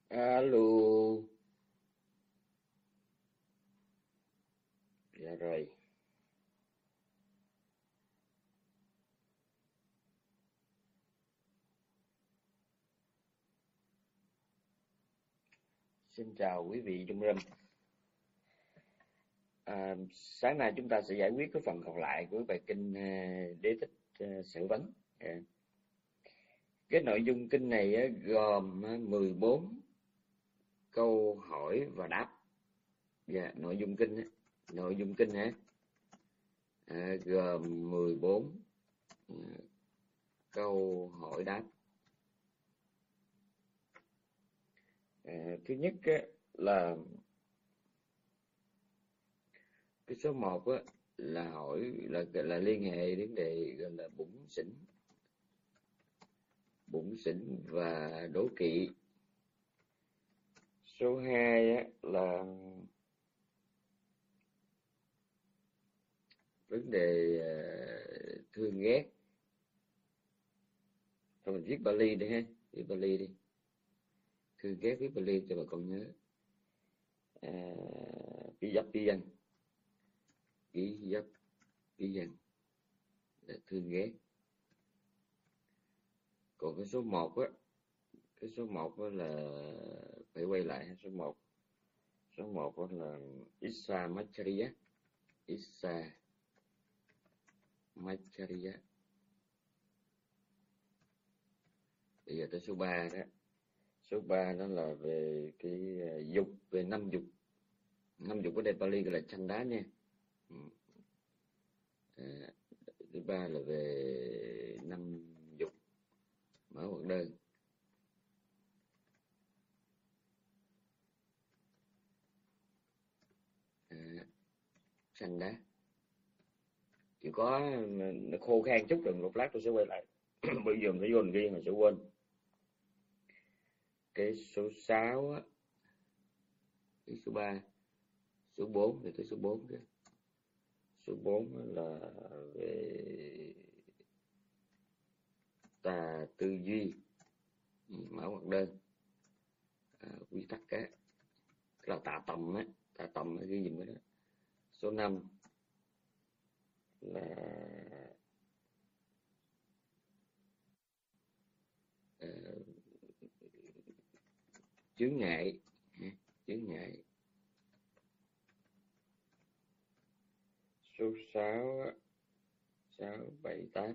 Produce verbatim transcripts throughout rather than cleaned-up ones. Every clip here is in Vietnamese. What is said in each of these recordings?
Alo. Dạ rồi. Xin chào quý vị trong room. À, sáng nay chúng ta sẽ giải quyết cái phần còn lại của bài kinh uh, Đế Thích uh, Sở Vấn. Yeah. Cái nội dung kinh này uh, gồm uh, mười bốn câu hỏi và đáp. Dạ, yeah, nội dung kinh uh, nội dung kinh uh, uh, gồm mười bốn uh, câu hỏi đáp. Uh, thứ nhất uh, là cái số một á, là hỏi là là liên hệ đến đề gọi là bủn xỉn bủn xỉn và đố kỵ. Số hai á, là vấn đề uh, thương ghét. Thôi mình viết Bali đi ha, viết Bali đi. Thương ghét viết Bali cho bà con nhớ. Bí dấp bí dân, bí dấp bí dân là thương ghét. Còn cái số một á, cái số một á là phải quay lại số một. Số một á là Issa Machariya, Issa Machariya. Bây giờ tới số ba đó. Số ba đó là về cái dục, về năm dục. Năm dục của đây Pali gọi là Chanda nha. À, thứ ba là về năm dục mở hoặc đơn. À, Chanda chỉ có nó khô khan chút rồi, một lát tôi sẽ quay lại. Bây giờ mình phải vô mình ghi mà sẽ quên. Cái số sáu á, cái số ba, số bốn thì tới số bốn kìa. Số bốn là về tà tư duy mở hoặc đơn. À, quy tắc á là tà tầm á, tà tầm á, ghi dùm cái đó. Số năm là uh, chướng ngại, chướng ngại. Số sáu, sáu, bảy, tám,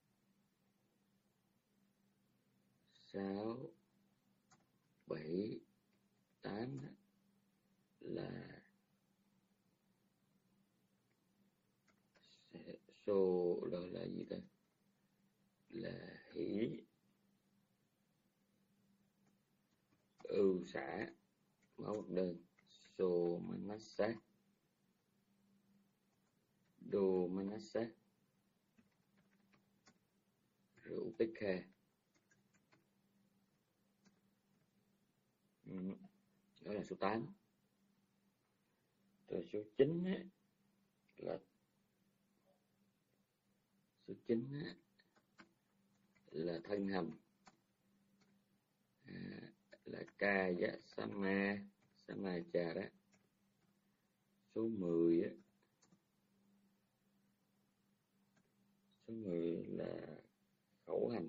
sáu, bảy, tám là số đó là gì ta? Là hỷ, ưu xả, máu đơn, sô manassa, đô manassa, rượu Pekha. Ừ. Đó là số tám. Rồi số chín á, là số chín á, là thân hành, à, là Kaya Sama Samachara. Số mười á, số mười là khẩu hành,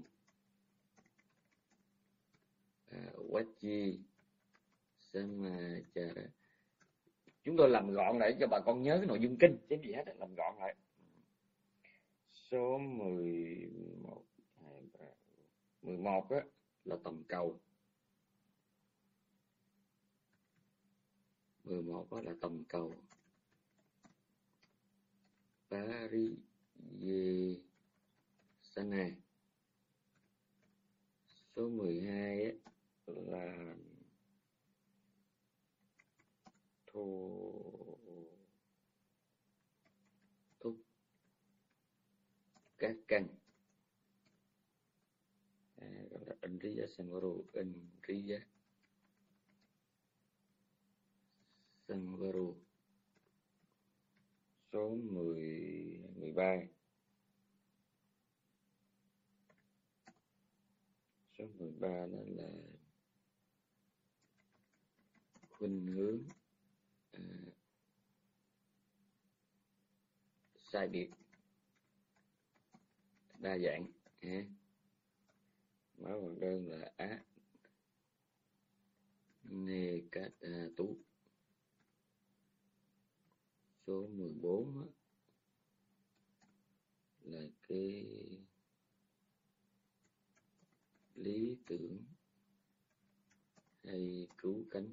à, Wachi Samachara. Chúng tôi làm gọn lại cho bà con nhớ cái nội dung kinh chứ gì hết, làm gọn lại. Số mười một, mười một á, là tầm cầu. mười một á, là tầm cầu. Pariyesana. Số mười hai á, là thô thúc các căn, à, gọi là Indriya Samvaro, Indriya Samvaro. Số mười, mười ba. Số mười ba đó là khuynh hướng à, sai biệt đa dạng. à. Máu bằng đơn là á nê cát à, tú. Số mười bốn á, là cái lý tưởng hay cứu cánh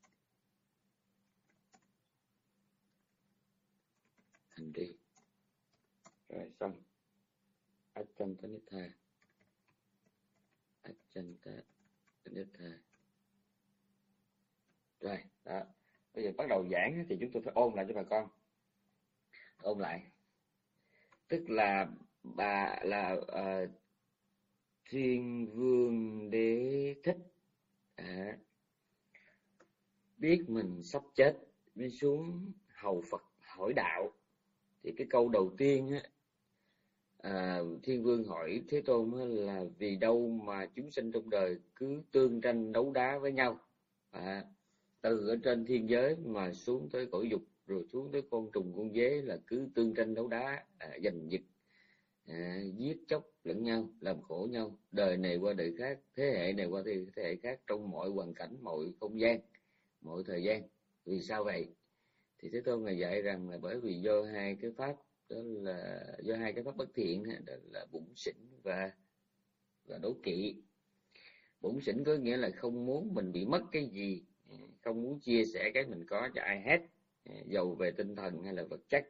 hành vi. Rồi xong. Achantanitha Achantanitha. Rồi đó, bây giờ bắt đầu giảng thì chúng tôi phải ôn lại cho bà con. Ôn lại tức là bà là uh, Thiên Vương Đế Thích à, biết mình sắp chết mới xuống hầu Phật hỏi đạo. Thì cái câu đầu tiên á, à, Thiên Vương hỏi Thế Tôn là vì đâu mà chúng sinh trong đời cứ tương tranh đấu đá với nhau, à, từ ở trên thiên giới mà xuống tới cõi dục, rồi xuống tới con trùng con dế là cứ tương tranh đấu đá, à, giành giật, à, giết chóc lẫn nhau, làm khổ nhau, đời này qua đời khác, thế hệ này qua thế hệ khác, trong mọi hoàn cảnh, mọi không gian, mọi thời gian. Vì sao vậy? Thì Thế Tôn Ngài dạy rằng là bởi vì do hai cái pháp, đó là do hai cái pháp bất thiện, đó là bủn xỉn và và đố kỵ. Bủn xỉn có nghĩa là không muốn mình bị mất cái gì, không muốn chia sẻ cái mình có cho ai hết, dầu về tinh thần hay là vật chất.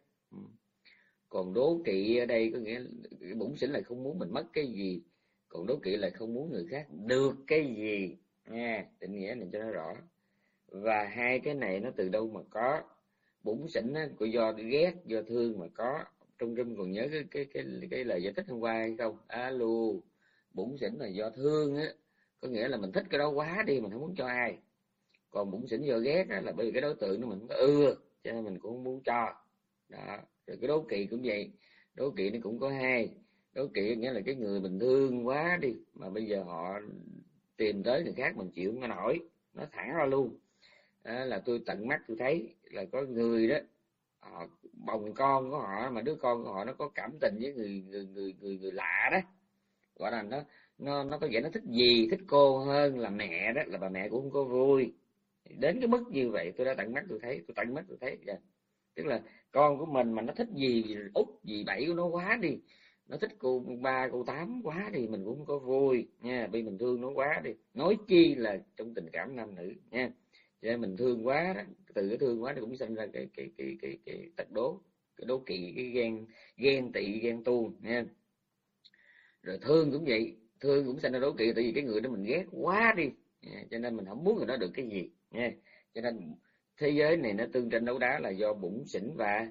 Còn đố kỵ ở đây có nghĩa là bủn xỉn là không muốn mình mất cái gì, còn đố kỵ là không muốn người khác được cái gì nha, định nghĩa này cho nó rõ. Và hai cái này nó từ đâu mà có? Bủn xỉn á, của do ghét, do thương mà có. Trong Râm còn nhớ cái cái cái cái lời giải thích hôm qua hay không? Alo, bủn xỉn là do thương á, có nghĩa là mình thích cái đó quá đi, mình không muốn cho ai. Còn bủn xỉn do ghét á, là bởi vì cái đối tượng nó mình không có ưa, cho nên mình cũng không muốn cho. Đó. Rồi cái đố kỵ cũng vậy, đố kỵ nó cũng có hai. Đố kỵ nghĩa là cái người mình thương quá đi, mà bây giờ họ tìm tới người khác mình chịu không nổi, nó thẳng ra luôn. À, là tôi tận mắt tôi thấy là có người đó, họ bồng con của họ, mà đứa con của họ nó có cảm tình với người người người người, người lạ đó, gọi là nó nó nó có vẻ nó thích gì, thích cô hơn là mẹ đó, là bà mẹ cũng không có vui. Đến cái mức như vậy tôi đã tận mắt tôi thấy, tôi tận mắt tôi thấy yeah. Tức là con của mình mà nó thích gì út gì bảy của nó quá đi, nó thích cô ba cô tám quá thì mình cũng không có vui nha, vì mình thương nó quá đi, nói chi là trong tình cảm nam nữ nha. Cho nên mình thương quá đó, từ cái thương quá nó cũng sinh ra cái cái cái cái cái tật đố, cái đố kỵ, cái ghen ghen tị, ghen tuông nha. Rồi thương cũng vậy, thương cũng sinh ra đố kỵ, tại vì cái người đó mình ghét quá đi, cho nên mình không muốn người đó được cái gì nha. Cho nên thế giới này nó tương tranh đấu đá là do bủn xỉn và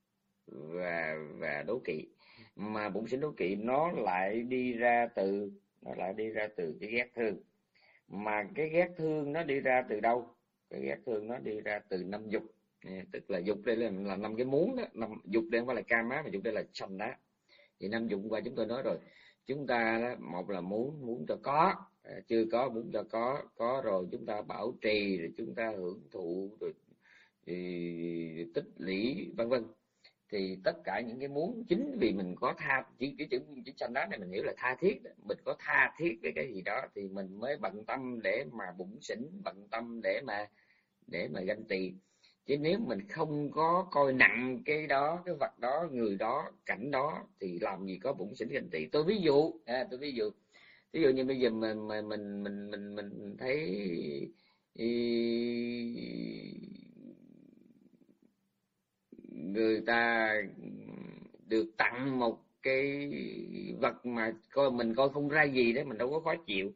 và và đố kỵ. Mà bủn xỉn đố kỵ nó lại đi ra từ nó lại đi ra từ cái ghét thương. Mà cái ghét thương nó đi ra từ đâu? Cái ghét thương nó đi ra từ năm dục, tức là dục đây là là năm cái muốn đó, năm dục đây không phải là kama, mà dục đây là sanh đá. Thì năm dục qua chúng tôi nói rồi, chúng ta đó, một là muốn muốn cho có, chưa có muốn cho có, có rồi chúng ta bảo trì, rồi chúng ta hưởng thụ, rồi thì tích lũy vân vân. Thì tất cả những cái muốn, chính vì mình có tha, chỉ cái chữ chữ sanh đá này mình hiểu là tha thiết, mình có tha thiết với cái gì đó thì mình mới bận tâm để mà bủn xỉn, bận tâm để mà để mà ganh tị. Chứ nếu mình không có coi nặng cái đó, cái vật đó, người đó, cảnh đó thì làm gì có bủn xỉn ganh tị. Tôi ví dụ, à, tôi ví dụ, ví dụ như bây giờ mình mình mình mình mình, mình thấy ý, người ta được tặng một cái vật mà coi mình coi không ra gì đấy, mình đâu có khó chịu.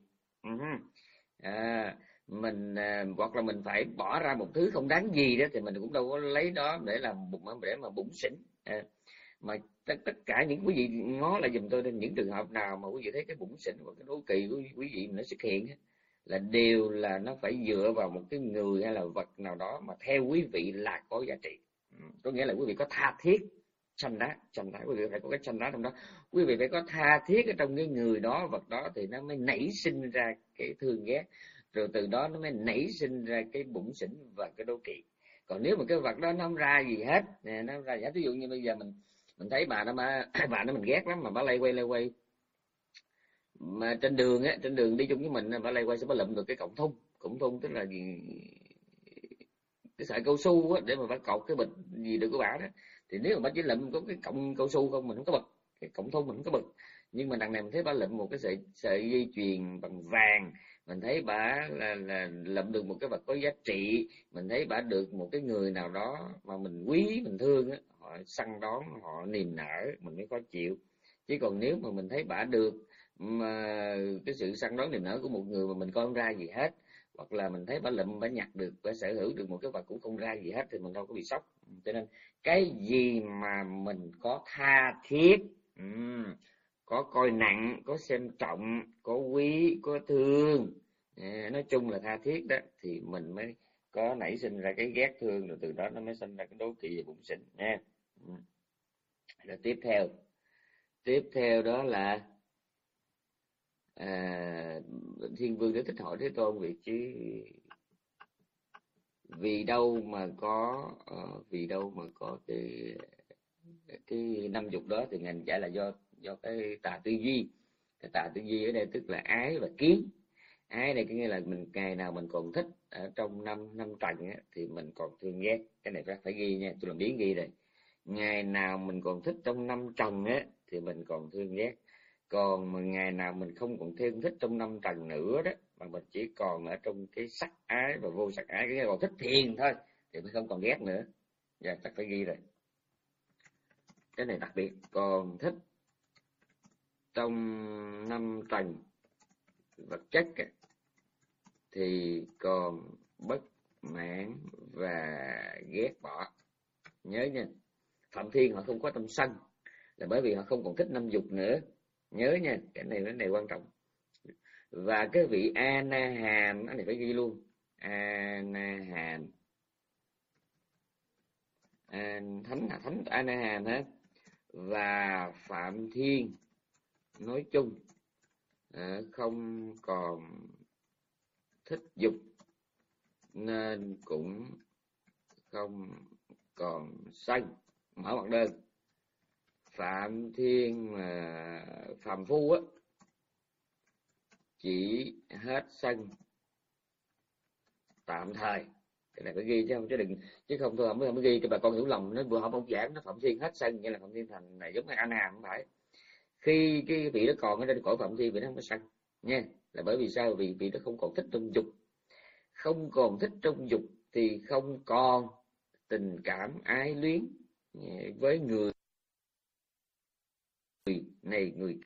À, mình à, hoặc là mình phải bỏ ra một thứ không đáng gì đó thì mình cũng đâu có lấy đó để làm để mà bủn xỉn. À, mà tất, tất cả những quý vị ngó lại giùm tôi đến những trường hợp nào mà quý vị thấy cái bủn xỉn và cái đố kỵ của quý vị nó xuất hiện là đều là nó phải dựa vào một cái người hay là vật nào đó mà theo quý vị là có giá trị. Có nghĩa là quý vị có tha thiết sanh đá, sanh đá, quý vị phải có cái sanh đá trong đó, quý vị phải có tha thiết ở trong cái người đó, vật đó thì nó mới nảy sinh ra cái thương ghét. rồi từ đó nó mới nảy sinh ra cái bủn xỉn và cái đố kỵ. Còn nếu mà cái vật đó nó không ra gì hết, nó không ra gì hết, ví dụ như bây giờ mình mình thấy bà nó mà bà nó mình ghét lắm mà bà lay quay lay quay mà trên đường á, trên đường đi chung với mình, bà lay quay sẽ bà lụm được cái cọng thun. Cọng thun tức là gì, cái sợi cao su á, để mà bà cột cái bịch gì được của bà đó. Thì nếu mà bà chỉ lụm có cái cọng cao su không, mình không có bực, cái cọng thun mình không có bực. Nhưng mà đằng này mình thấy bà lụm một cái sợi sợi dây chuyền bằng vàng, mình thấy bà là là lụm được một cái vật có giá trị, mình thấy bà được một cái người nào đó mà mình quý mình thương á, họ săn đón, họ niềm nở, mình mới khó chịu. Chứ còn nếu mà mình thấy bà được mà cái sự săn đón niềm nở của một người mà mình coi không ra gì hết, hoặc là mình thấy bà lụm, bà nhặt được, bà sở hữu được một cái vật cũng không ra gì hết, thì mình đâu có bị sốc. Cho nên cái gì mà mình có tha thiết, um, có coi nặng, có xem trọng, có quý, có thương, à, nói chung là tha thiết đó, thì mình mới có nảy sinh ra cái ghét thương, rồi từ đó nó mới sinh ra cái đố kỵ và bủn xỉn nha. Rồi tiếp theo, tiếp theo đó là à, Thiên Vương đã thích hỏi Thế Tôn việc chứ vì đâu mà có uh, vì đâu mà có cái cái năm dục đó, thì ngành giải là do do cái tà tư duy. Cái tà tư duy ở đây tức là ái và kiến. Ái đây có nghĩa là mình ngày nào mình còn thích ở trong năm năm trần á, thì mình còn thương ghét. Cái này phải phải ghi nha, tôi làm biến ghi đây. Ngày nào mình còn thích trong năm trần á thì mình còn thương ghét. Còn mà ngày nào mình không còn thêm thích trong năm trần nữa đó, mà mình chỉ còn ở trong cái sắc ái và vô sắc ái, cái còn thích thiền thôi, thì mình không còn ghét nữa. Dạ, chắc phải ghi rồi. Cái này đặc biệt, còn thích trong năm trần vật chất thì còn bất mãn và ghét bỏ. Nhớ nha, Phạm Thiên họ không có tâm sân là bởi vì họ không còn thích năm dục nữa. Nhớ nha, cái này cái này quan trọng. Và cái vị A Na Hàm, cái này phải ghi luôn. A Na Hàm, à, thánh là thánh A Na Hàm hả? Và Phạm Thiên nói chung à, không còn thích dục nên cũng không còn sân. Mở mặt đơn. Phạm Thiên mà phàm phu á, chỉ hết sân tạm thời. Cái này phải ghi chứ không, chứ đừng chứ không thôi không mới ghi cho bà con hiểu lầm. Nó vừa học ông giảng nó Phạm Thiên hết sân, nghĩa là Phạm Thiên thành này giống như Anh Hàm, không phải. Khi cái vị đó còn ở trên cõi Phạm Thiên, vị đó không có sân nha. Là bởi vì sao? Vì vị đó không còn thích trong dục. Không còn thích trong dục thì không còn tình cảm ái luyến với người này người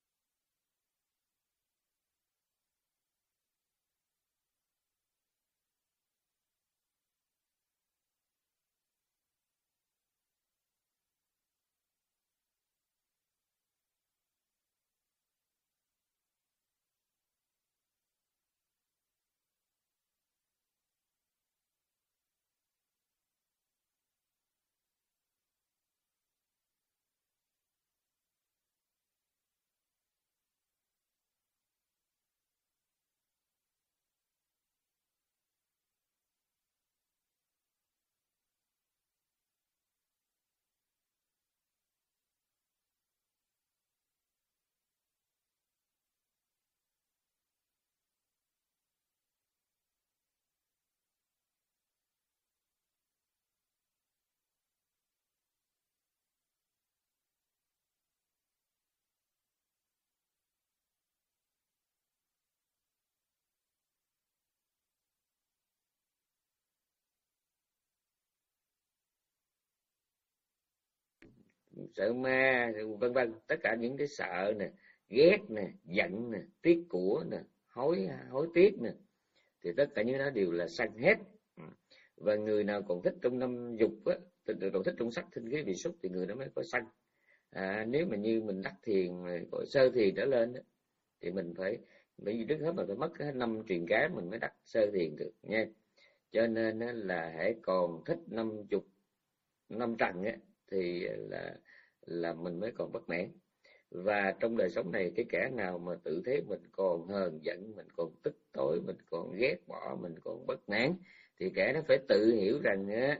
sợ ma, vân vân, tất cả những cái sợ nè, ghét nè, giận nè, tiếc của nè, hối hối tiếc nè, thì tất cả những đó đều là sân hết. Và người nào còn thích trong năm dục á, còn thích trong sắc thinh khí vị xúc thì người đó mới có sân. À, nếu mà như mình đắc thiền gọi sơ thiền trở lên đó, thì mình phải bởi vì trước hết mình phải mất hết năm truyền cái mình mới đắc sơ thiền được nha. Cho nên là hãy còn thích năm dục năm trần á, thì là là mình mới còn bất mãn. Và trong đời sống này, cái kẻ nào mà tự thấy mình còn hờn giận, mình còn tức tối, mình còn ghét bỏ, mình còn bất mãn, thì kẻ đó phải tự hiểu rằng á,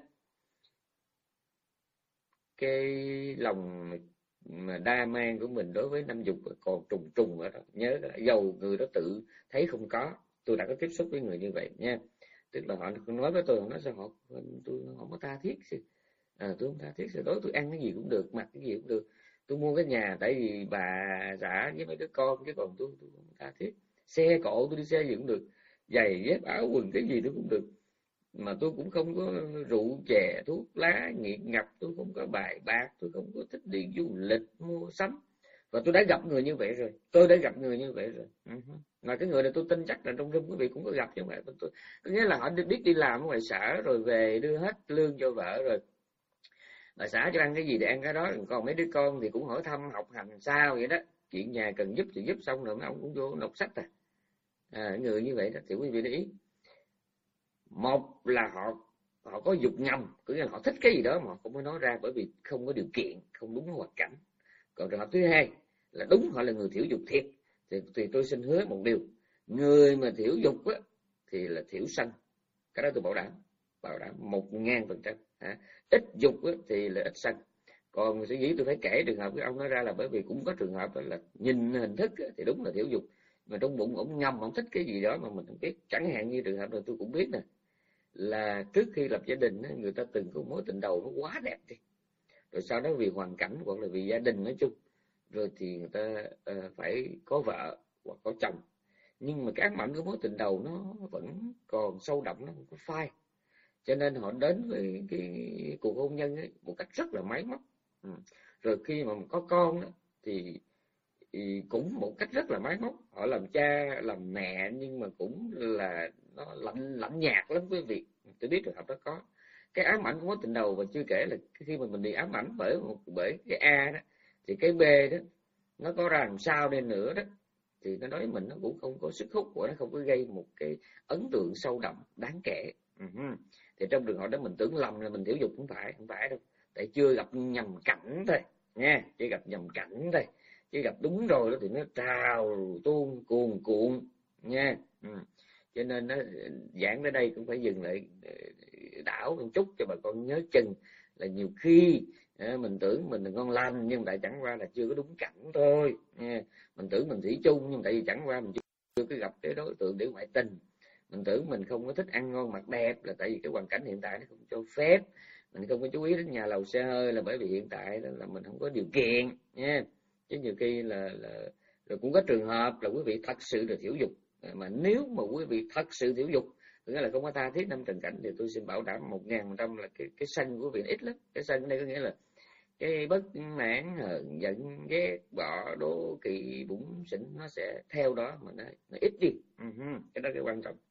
cái lòng mà đa mang của mình đối với năm dục còn trùng trùng ở đó. Nhớ là dầu người đó tự thấy không có, tôi đã có tiếp xúc với người như vậy nha. Tức là họ nói với tôi, họ nói sao họ tôi không có tha thiết, à, tôi không tha thiết, tối tôi ăn cái gì cũng được, mặc cái gì cũng được, tôi mua cái nhà tại vì bà xã với mấy đứa con, chứ còn tôi, tôi không tha thiết. Xe cộ tôi đi xe gì cũng được, giày dép áo quần cái gì tôi cũng được, mà tôi cũng không có rượu chè thuốc lá nghiện ngập, tôi không có bài bạc, tôi không có thích đi du lịch mua sắm. Và tôi đã gặp người như vậy rồi, tôi đã gặp người như vậy rồi. Uh-huh. Mà cái người này tôi tin chắc là trong room quý vị cũng có gặp chứ không phải tôi. Có nghĩa là họ biết đi làm ở ngoài xã rồi về đưa hết lương cho vợ rồi, bà xã cho ăn cái gì để ăn cái đó, còn mấy đứa con thì cũng hỏi thăm học hành sao vậy đó, chuyện nhà cần giúp thì giúp, xong rồi mấy ông cũng vô đọc sách. À, à người như vậy đó thì quý vị để ý, một là họ họ có dục ngầm, có nghĩa là họ thích cái gì đó mà không có nói ra bởi vì không có điều kiện, không đúng hoàn cảnh. Còn trường hợp thứ hai là đúng họ là người thiểu dục thiệt, thì, thì tôi xin hứa một điều, người mà thiểu dục á, thì là thiểu sanh, cái đó tôi bảo đảm, bảo đảm một ngàn phần trăm. Ít dục á, thì là ít sanh. Còn sở dĩ tôi phải kể trường hợp cái ông nói ra là bởi vì cũng có trường hợp là nhìn hình thức á, thì đúng là thiểu dục, mà trong bụng ổng ngầm ổng thích cái gì đó mà mình không biết. Chẳng hạn như trường hợp này tôi cũng biết nè, là trước khi lập gia đình á, người ta từng có mối tình đầu nó quá đẹp đi, rồi sau đó vì hoàn cảnh hoặc là vì gia đình nói chung, rồi thì người ta uh, phải có vợ hoặc có chồng, nhưng mà cái ám ảnh của mối tình đầu nó vẫn còn sâu đậm, nó không có phai, cho nên họ đến với cái cuộc hôn nhân ấy một cách rất là máy móc. Ừ. Rồi khi mà có con đó, thì, thì cũng một cách rất là máy móc, họ làm cha làm mẹ nhưng mà cũng là nó lạnh lạnh nhạt lắm quý vị. Tôi biết trường hợp đó có cái ám ảnh của mối tình đầu, và chưa kể là khi mà mình bị ám ảnh bởi một bởi cái A đó, thì cái B đó nó có ra làm sao đi nữa đó, thì nó nói mình nó cũng không có sức hút của nó, không có gây một cái ấn tượng sâu đậm đáng kể. Uh-huh. Thì trong trường hợp đó mình tưởng lầm là mình thiểu dục, không phải, không phải đâu, tại chưa gặp nhầm cảnh thôi nha, chưa gặp nhầm cảnh thôi, chứ gặp đúng rồi đó thì nó trào tuôn cuồn cuộn nha. Ừ. Cho nên nó giảng tới đây cũng phải dừng lại đảo một chút cho bà con nhớ chừng, là nhiều khi mình tưởng mình là ngon lành nhưng tại chẳng qua là chưa có đúng cảnh thôi nha. Mình tưởng mình thủy chung nhưng tại vì chẳng qua mình chưa có gặp cái đối tượng để ngoại tình. Mình tưởng mình không có thích ăn ngon mặc đẹp là tại vì cái hoàn cảnh hiện tại nó không cho phép. Mình không có chú ý đến nhà lầu xe hơi là bởi vì hiện tại đó là mình không có điều kiện nha. Chứ nhiều khi là, là rồi cũng có trường hợp là quý vị thật sự là thiểu dục, mà nếu mà quý vị thật sự thiểu dục, nghĩa là không có tha thiết năm trần cảnh, thì tôi xin bảo đảm một ngàn phần trăm là cái cái sân của quý vị ít lắm. Cái sân ở đây có nghĩa là cái bất mãn, hờn giận, ghét bỏ, đố kỵ, bủn xỉn, nó sẽ theo đó mà nó, nó ít đi. Uh-huh. Cái đó cái quan trọng.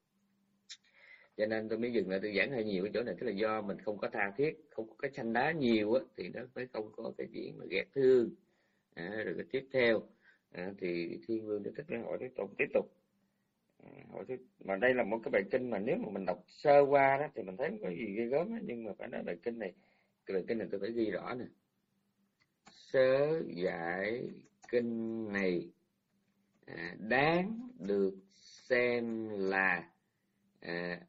Cho nên tôi mới dừng lại, tôi giảng hơi nhiều cái chỗ này, tức là do mình không có tha thiết, không có cái sanh đá nhiều á, thì nó mới không có cái chuyện mà ghét thương. À, rồi cái tiếp theo à, thì Thiên Vương để thích cái hỏi tiếp tục tiếp tục à, hỏi tiếp. Mà đây là một cái bài kinh mà nếu mà mình đọc sơ qua đó thì mình thấy không có gì ghê gớm á, nhưng mà phải nói bài kinh này, cái bài kinh này tôi phải ghi rõ nè. Sớ giải kinh này à, đáng được xem là à,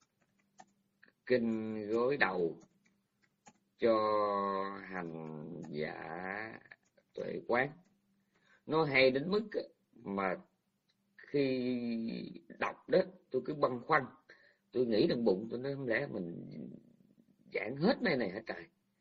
kinh gối đầu cho hành giả tuệ quán. Nó hay đến mức mà khi đọc đó tôi cứ băn khoăn, tôi nghĩ trong bụng tôi nói không lẽ mình giảng hết này này hả trời.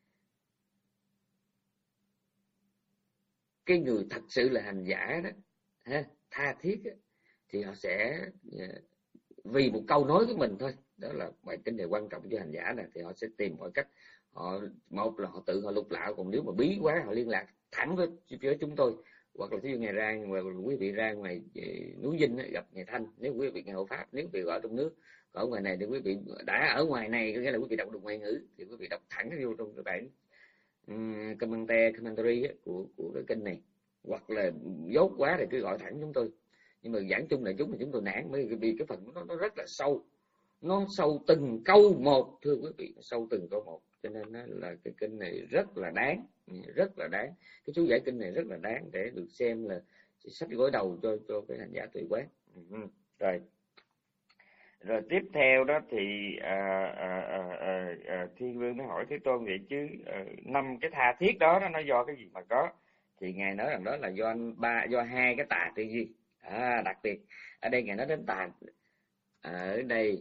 Cái người thật sự là hành giả đó ha, tha thiết đó, thì họ sẽ vì một câu nói của mình thôi, đó là bài kinh này quan trọng cho hành giả này, thì họ sẽ tìm mọi cách. Họ một là họ tự họ lục lạo, còn nếu mà bí quá họ liên lạc thẳng với phía chúng tôi, hoặc là thí dụ ngày ra ngoài quý vị ra ngoài núi Dinh ấy, gặp ngày Thanh, nếu quý vị ngày hộ pháp, nếu quý vị ở trong nước, ở ngoài này thì quý vị đã ở ngoài này, có nghĩa là quý vị đọc được ngoại ngữ thì quý vị đọc thẳng vô trong cái bản um, commentary, commentary ấy, của của cái kinh này, hoặc là dốt quá thì cứ gọi thẳng chúng tôi. Nhưng mà giảng chung là chúng thì chúng tôi nản, bởi vì cái phần nó nó rất là sâu, nó sâu từng câu một, thưa quý vị, sâu từng câu một, cho nên nó là cái kinh này rất là đáng, rất là đáng. Cái chú giải kinh này rất là đáng để được xem là sách gối đầu cho cho cái hành giả tuệ quán. Rồi rồi tiếp theo đó thì à, à, à, à, à, Thiên Vương mới hỏi Thế Tôn vậy chứ năm à, cái tha thiết đó nó do cái gì mà có? Thì ngài nói rằng đó là do ba do hai cái tà tư duy. À, đặc biệt ở đây ngài nói đến tà, ở đây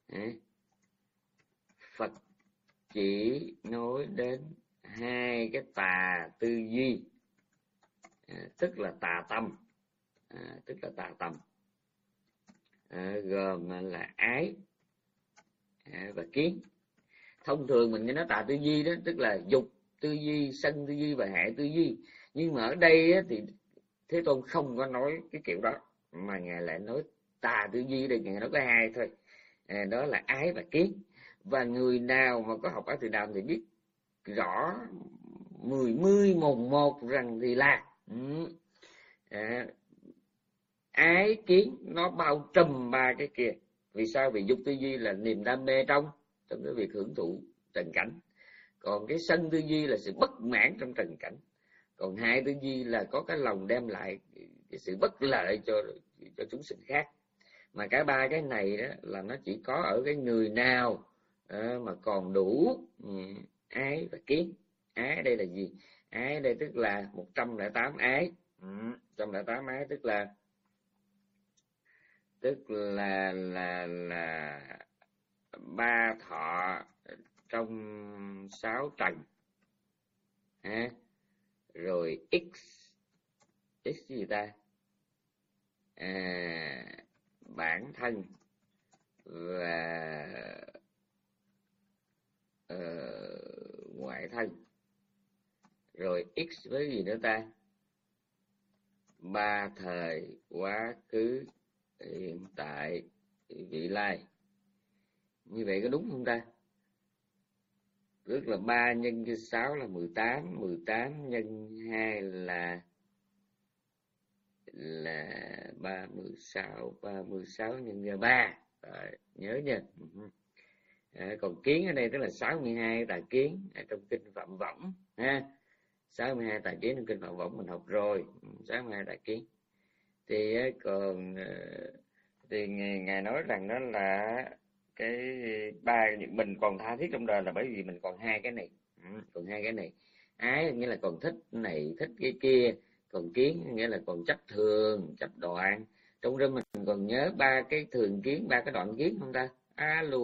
Phật chỉ nói đến hai cái tà tư duy, à, tức là tà tâm, à, tức là tà tâm, à, gồm là ái, à, và kiến. Thông thường mình nghe nói tà tư duy đó tức là dục tư duy, sân tư duy và hệ tư duy, nhưng mà ở đây á, thì Thế Tôn không có nói cái kiểu đó, mà ngài lại nói tà tư duy đây, ngài nói có hai thôi, à, đó là ái và kiến. Và người nào mà có học Ái Từ Đàm thì biết rõ mười mươi mồng một rằng thì là ừ, à, ái kiến nó bao trùm ba cái kia. Vì sao? Vì dục tư duy là niềm đam mê trong trong cái việc hưởng thụ trần cảnh, còn cái sân tư duy là sự bất mãn trong trần cảnh, còn hai tư duy là có cái lòng đem lại cái sự bất lợi cho cho chúng sinh khác. Mà cả ba cái này đó là nó chỉ có ở cái người nào à, mà còn đủ um, ái và kiến. Ái đây là gì? Ái đây tức là một trăm lẻ tám ái. um, một trăm lẻ tám ái tức là tức là là là ba thọ trong sáu trần, à, rồi x x gì ta, à, bản thân và uh, ngoại thân, rồi x với gì nữa ta, ba thời quá khứ hiện tại vị lai. Như vậy có đúng không ta? Tức là ba nhân cho sáu là mười tám, mười tám nhân hai là là ba mươi sáu, ba mươi sáu nhân cho ba. Rồi, nhớ nha. À, còn kiến ở đây tức là sáu mươi hai tà kiến ở trong kinh Phạm Võng ha. sáu mươi hai tà kiến trong kinh Phạm Võng mình học rồi, sáu mươi hai tà kiến. Thì còn thì ngài, ngài nói rằng đó là cái ba mình còn tha thiết trong đời là bởi vì mình còn hai cái này, còn hai cái này. Ái nghĩa là còn thích này thích cái kia, còn kiến nghĩa là còn chấp thường, chấp đoạn. Trong đó mình còn nhớ ba cái thường kiến, ba cái đoạn kiến không ta? Alo,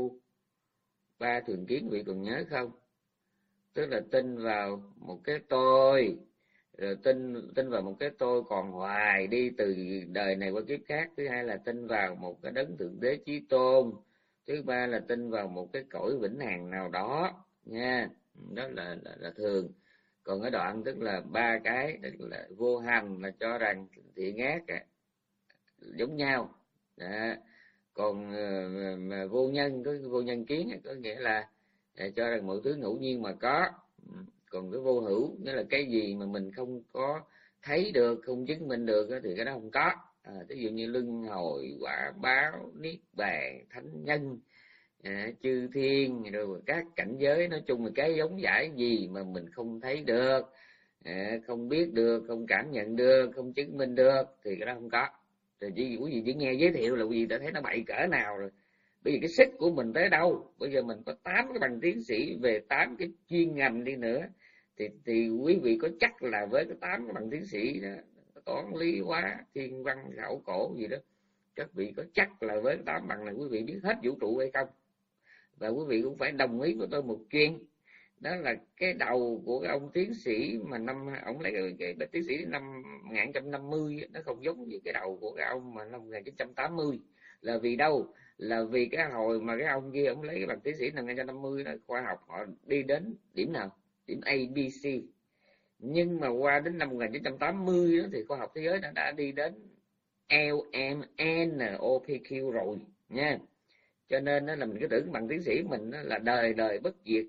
ba thường kiến vị còn nhớ không? Tức là tin vào một cái tôi, rồi tin tin vào một cái tôi còn hoài đi từ đời này qua kiếp khác. Thứ hai là tin vào một cái đấng thượng đế chí tôn. Thứ ba là tin vào một cái cõi vĩnh hằng nào đó nha. Đó là là, là thường. Còn cái đoạn tức là ba cái, tức là vô hành là cho rằng thiện ác giống nhau. Đó. Còn mà vô nhân, có vô nhân kiến có nghĩa là cho rằng mọi thứ ngẫu nhiên mà có. Còn cái vô hữu nghĩa là cái gì mà mình không có thấy được, không chứng minh được thì cái đó không có. À, ví dụ như luân hồi, quả báo, niết bàn, thánh nhân, à, chư thiên, rồi các cảnh giới, nói chung là cái giống giải gì mà mình không thấy được, à, không biết được, không cảm nhận được, không chứng minh được thì cái đó không có. Rồi chỉ quý vị chỉ nghe giới thiệu là quý vị đã thấy nó bậy cỡ nào rồi. Bởi vì cái sức của mình tới đâu, bây giờ mình có tám cái bằng tiến sĩ về tám cái chuyên ngành đi nữa thì thì quý vị có chắc là với cái tám cái bằng tiến sĩ đó, toán lý hóa thiên văn khảo cổ gì đó, các vị có chắc là với tám bằng này quý vị biết hết vũ trụ hay không? Và quý vị cũng phải đồng ý với tôi một chuyện, đó là cái đầu của cái ông tiến sĩ mà năm ông lấy cái, cái, cái tiến sĩ năm một nghìn chín trăm năm mươi nó không giống như cái đầu của cái ông mà năm một nghìn chín trăm tám mươi. Là vì đâu? Là vì cái hồi mà cái ông kia ông lấy cái bằng tiến sĩ năm một nghìn chín trăm năm mươi đó, khoa học họ đi đến điểm nào? Điểm A B C. Nhưng mà qua đến năm một nghìn chín trăm tám mươi đó, thì khoa học thế giới đã, đã đi đến L M N O P Q rồi nha. Cho nên đó là mình cứ tưởng bằng tiến sĩ mình là đời đời bất diệt,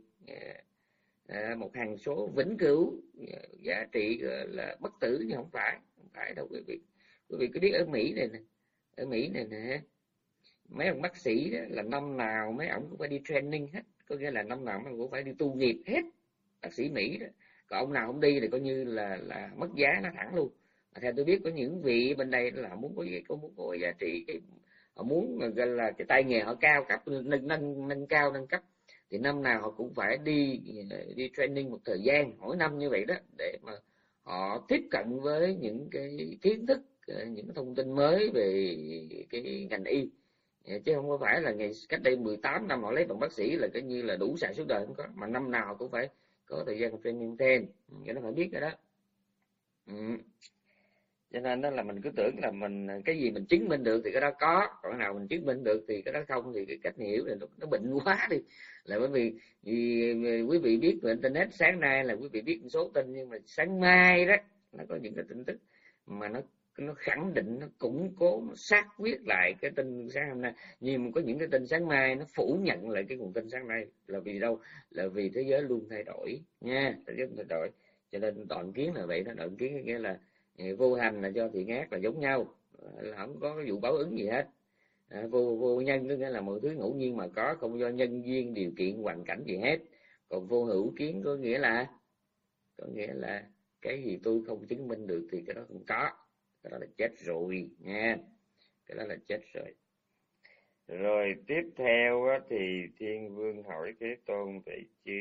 à, một hằng số vĩnh cửu, giá trị là bất tử, nhưng không phải, không phải đâu quý vị. Quý vị cứ biết ở Mỹ này nè, ở Mỹ này nè, mấy ông bác sĩ đó là năm nào mấy ông cũng phải đi training hết, có nghĩa là năm nào mình cũng phải đi tu nghiệp hết, bác sĩ Mỹ đó. Còn ông nào không đi thì coi như là là mất giá nó thẳng luôn. Mà theo tôi biết có những vị bên đây là muốn có có muốn có giá trị, cái họ muốn gọi là cái tay nghề họ cao cấp, nâng nâng nâng cao nâng cấp, thì năm nào họ cũng phải đi đi training một thời gian mỗi năm như vậy đó, để mà họ tiếp cận với những cái kiến thức, những cái thông tin mới về cái ngành y, chứ không có phải là ngày cách đây mười tám năm họ lấy bằng bác sĩ là coi như là đủ xài suốt đời, không có, mà năm nào cũng phải có thời gian training thêm, cái đó phải biết rồi đó. Ừ. Cho nên đó là mình cứ tưởng là mình cái gì mình chứng minh được thì cái đó có, còn nào mình chứng minh được thì cái đó không, thì cái cách hiểu là nó, nó bệnh quá đi. Là bởi vì, vì, vì quý vị biết về internet sáng nay là quý vị biết một số tin, nhưng mà sáng mai đó nó có những cái tin tức mà nó nó khẳng định, nó củng cố, nó xác quyết lại cái tin sáng hôm nay. Nhưng có những cái tin sáng mai nó phủ nhận lại cái nguồn tin sáng nay, là vì đâu? Là vì thế giới luôn thay đổi nha, thế giới luôn thay đổi. Cho nên đoạn kiến là vậy đó, đoạn kiến nghĩa là vô hành là do thiện ác là giống nhau, là không có cái vụ báo ứng gì hết. À, vô vô nhân có nghĩa là mọi thứ ngẫu nhiên mà có, không do nhân duyên điều kiện hoàn cảnh gì hết. Còn vô hữu kiến có nghĩa là có nghĩa là cái gì tôi không chứng minh được thì cái đó không có, cái đó là chết rồi nha, cái đó là chết rồi. Rồi tiếp theo á, thì Thiên Vương hỏi Thế Tôn vậy chứ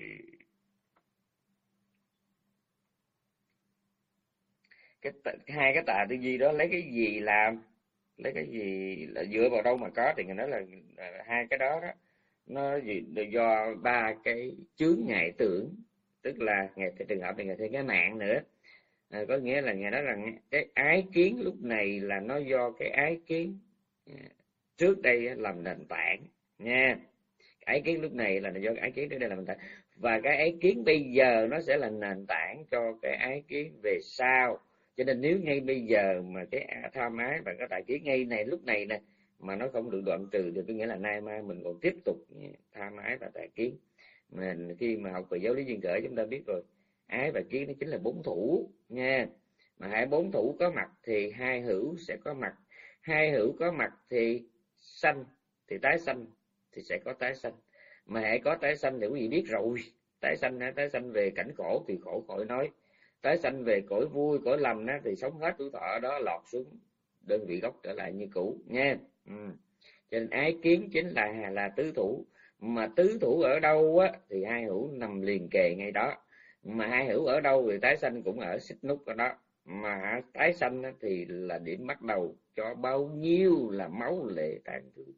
cái hai cái tà tư duy đó lấy cái gì làm, lấy cái gì là dựa vào đâu mà có? Thì người nói là, là hai cái đó đó nó gì do ba cái chướng ngại tưởng, tức là ngày trường hợp này ngày thêm cái mạng nữa. À, có nghĩa là ngày đó rằng cái ái kiến lúc này là nó do cái ái kiến trước đây làm nền tảng nha. Ái kiến lúc này là do cái ái kiến trước đây làm nền tảng, và cái ái kiến bây giờ nó sẽ là nền tảng cho cái ái kiến về sau. Cho nên nếu ngay bây giờ mà cái tham ái và cái đại kiến ngay này lúc này nè mà nó không được đoạn trừ thì có nghĩa là nay mai mình còn tiếp tục tham ái và đại kiến. Mình khi mà học về giáo lý duyên khởi chúng ta biết rồi, ái và kiến nó chính là bốn thủ nha. Mà hai bốn thủ có mặt thì hai hữu sẽ có mặt, hai hữu có mặt thì sanh thì tái sanh thì sẽ có tái sanh. Mà hãy có tái sanh thì quý vị biết rồi, tái sanh tái sanh về cảnh khổ thì khổ khỏi nói, tái sanh về cõi vui cõi lành á, thì sống hết tuổi thọ đó lọt xuống đơn vị gốc trở lại như cũ nha. Ừ. Cho nên ái kiến chính là là tứ thủ, mà tứ thủ ở đâu á thì hai hữu nằm liền kề ngay đó, mà hai hữu ở đâu thì tái sanh cũng ở xích nút ở đó. Mà tái sanh á, thì là điểm bắt đầu cho bao nhiêu là máu lệ tàn thương.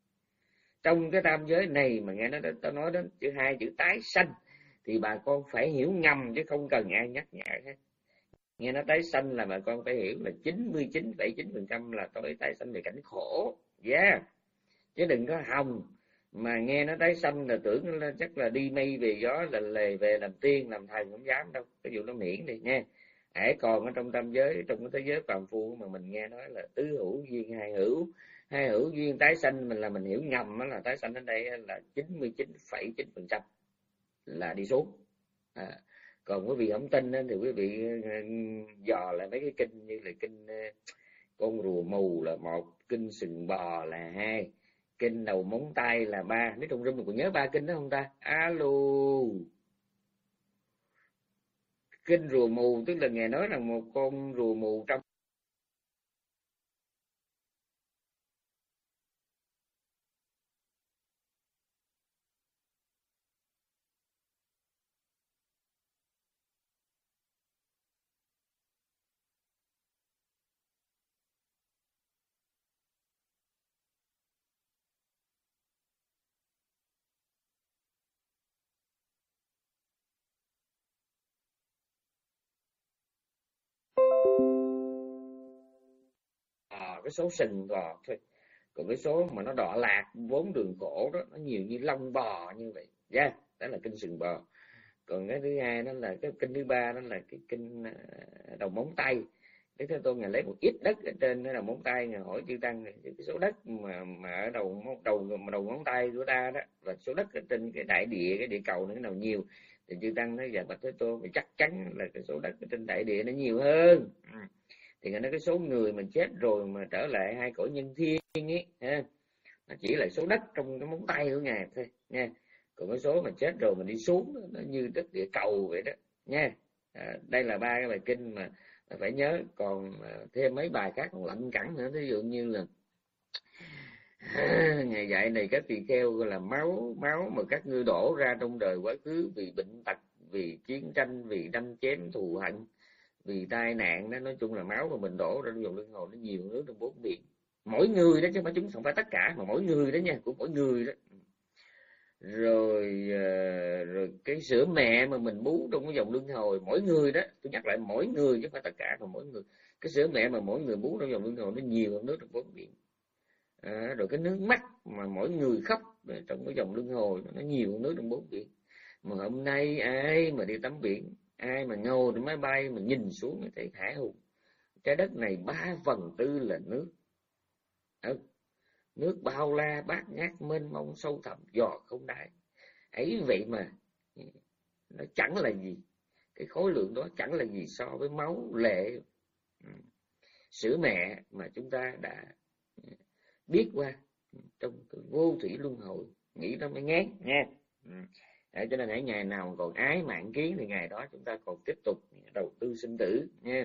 Trong cái tam giới này mà nghe nó tao nói đến chữ hai chữ tái sanh thì bà con phải hiểu ngầm chứ không cần ai nhắc nhở hết. Nghe nó tái sanh là bà con phải hiểu là chín mươi chín phẩy chín phần trăm là tôi tái sanh về cảnh khổ, yeah. Chứ đừng có hòng mà nghe nó tái sanh là tưởng là chắc là đi mây về gió là lề về làm tiên làm thần, không dám đâu, cái vụ nó miễn đi nha. Hãy còn ở trong tam giới, trong cái thế giới phàm phu mà mình nghe nói là tứ hữu duyên hai hữu, hai hữu duyên tái sanh, mình là mình hiểu nhầm là tái sanh đến đây là chín mươi chín phẩy chín phần trăm là đi xuống. À, còn quý vị không tin thì quý vị dò lại mấy cái kinh như là kinh con rùa mù là một, kinh sừng bò là hai, kinh đầu móng tay là ba. Nếu trong rung mình còn nhớ ba kinh đó không ta? Alo, kinh rùa mù tức là Ngài nói rằng một con rùa mù trong à, cái số sừng bò thôi. Còn cái số mà nó đọa lạc vốn đường khổ đó nó nhiều như lông bò như vậy nha, yeah, đó là kinh sừng bò. Còn cái thứ hai đó là cái kinh thứ ba, đó là cái kinh đầu móng tay. Đức Thế Tôn Ngài lấy một ít đất ở trên cái đầu móng tay, Ngài hỏi chư tăng cái số đất mà mà ở đầu đầu đầu ngón tay của ta đó và số đất ở trên cái đại địa, cái địa cầu nó cái nào nhiều, thì chư tăng nói dạ bạch Thế Tôn thì chắc chắn là cái số đất ở trên đại địa nó nhiều hơn. Ừ. Thì Ngài nói cái số người mà chết rồi mà trở lại hai cõi nhân thiên ấy ha, nó chỉ là số đất trong cái móng tay của Ngài thôi nha. còn cái số mà chết rồi mình đi xuống nó như đất địa cầu vậy đó nha. À, đây là ba cái bài kinh mà phải nhớ. Còn thêm mấy bài khác còn lạnh cẳng nữa, ví dụ như là à, ngày dạy này các tỳ kheo gọi là máu máu mà các ngươi đổ ra trong đời quá khứ, vì bệnh tật, vì chiến tranh, vì đâm chém thù hận, vì tai nạn đó, nói chung là máu mà mình đổ ra trong dòng luân hồi nó nhiều hơn nước trong bốn biển. Mỗi người đó chứ không phải chúng, không phải tất cả, mà mỗi người đó nha, của mỗi người đó. Rồi rồi cái sữa mẹ mà mình bú trong cái dòng luân hồi, mỗi người đó, tôi nhắc lại mỗi người chứ không phải tất cả, mà mỗi người. Cái sữa mẹ mà mỗi người bú trong dòng luân hồi nó nhiều hơn nước trong bốn biển. À, rồi cái nước mắt mà mỗi người khóc trong cái dòng luân hồi nó nhiều hơn nước trong bốn biển. Mà hôm nay ai mà đi tắm biển, ai mà ngồi trên máy bay mà nhìn xuống thấy hãi hùng. Trái đất này ba phần tư là nước. Ừ. Nước bao la bát ngát mênh mông sâu thẳm dò không đáy. Ấy vậy mà nó chẳng là gì, cái khối lượng đó chẳng là gì so với máu lệ, sữa mẹ mà chúng ta đã biết qua trong vô thủy luân hồi. Nghĩ nó mới ngán nha. Để cho nên hãy ngày nào còn ái mạng kiến thì ngày đó chúng ta còn tiếp tục đầu tư sinh tử nha.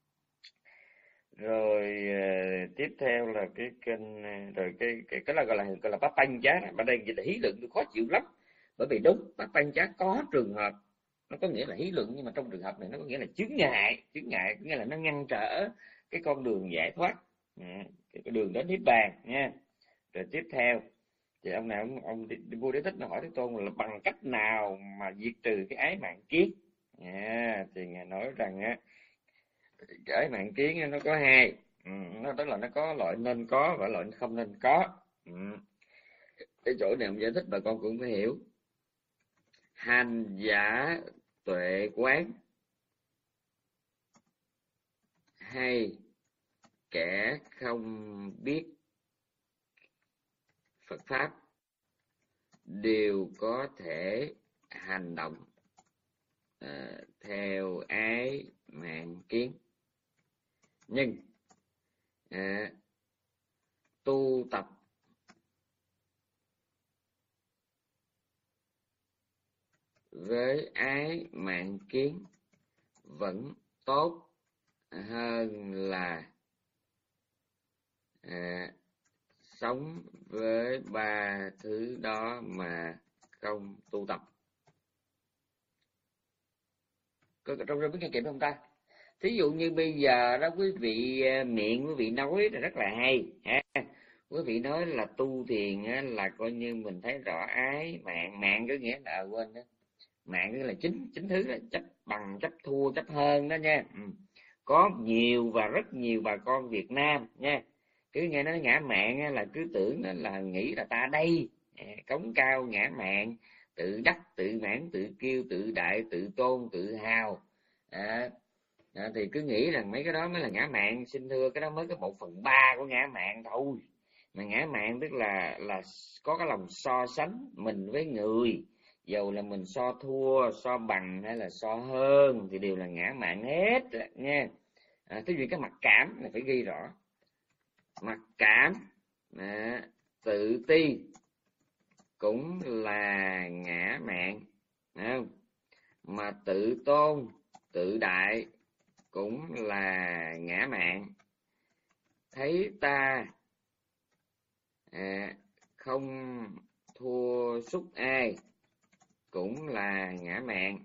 Rồi uh, tiếp theo là cái kênh, rồi cái cái cái là gọi là gọi là bắp banh chá. Ở đây là hí luận tôi khó chịu lắm, bởi vì đúng bắp banh chá có trường hợp nó có nghĩa là hí luận, nhưng mà trong trường hợp này nó có nghĩa là chướng ngại, chướng ngại có nghĩa là nó ngăn trở cái con đường giải thoát, cái đường đến niết bàn nha. Rồi tiếp theo thì ông nào ông, ông vua Đế Thích nó hỏi Thế Tôn là bằng cách nào mà diệt trừ cái ái mạng kiến. À, thì ngài nói rằng á, cái ái mạng kiến nó có hai, ừ, nó đó là nó có loại nên có và loại không nên có. Ừ. Cái chỗ này ông giải thích bà con cũng phải hiểu. Hành giả tuệ quán hay kẻ không biết Phật pháp đều có thể hành động uh, theo ái mạng kiến, nhưng uh, tu tập với ái mạng kiến vẫn tốt hơn là à, sống với ba thứ đó mà không tu tập. Có trong đó biết nghe kịp không ta? Thí dụ như bây giờ đó quý vị miệng quý vị nói là rất là hay ha. Quý vị nói là tu thiền là coi như mình thấy rõ ái mạng, mạng có nghĩa là quên đó. Mạng nghĩa là chính chính thứ là chấp bằng, chấp thua, chấp hơn đó nha. Ừ. Có nhiều và rất nhiều bà con Việt Nam nha, cứ nghe nói ngã mạn là cứ tưởng là nghĩ là ta đây cống cao ngã mạn, tự đắc, tự mãn, tự kiêu, tự đại, tự tôn, tự hào. À, à, thì cứ nghĩ rằng mấy cái đó mới là ngã mạn. Xin thưa, cái đó mới có một phần ba của ngã mạn thôi. Mà ngã mạn tức là là có cái lòng so sánh mình với người, dầu là mình so thua, so bằng hay là so hơn thì đều là ngã mạn hết nha. À, cái gì cái mặc cảm là phải ghi rõ. Mặc cảm, à, tự ti cũng là ngã mạn, không? Mà tự tôn, tự đại cũng là ngã mạn. Thấy ta à, không thua sút ai cũng là ngã mạn.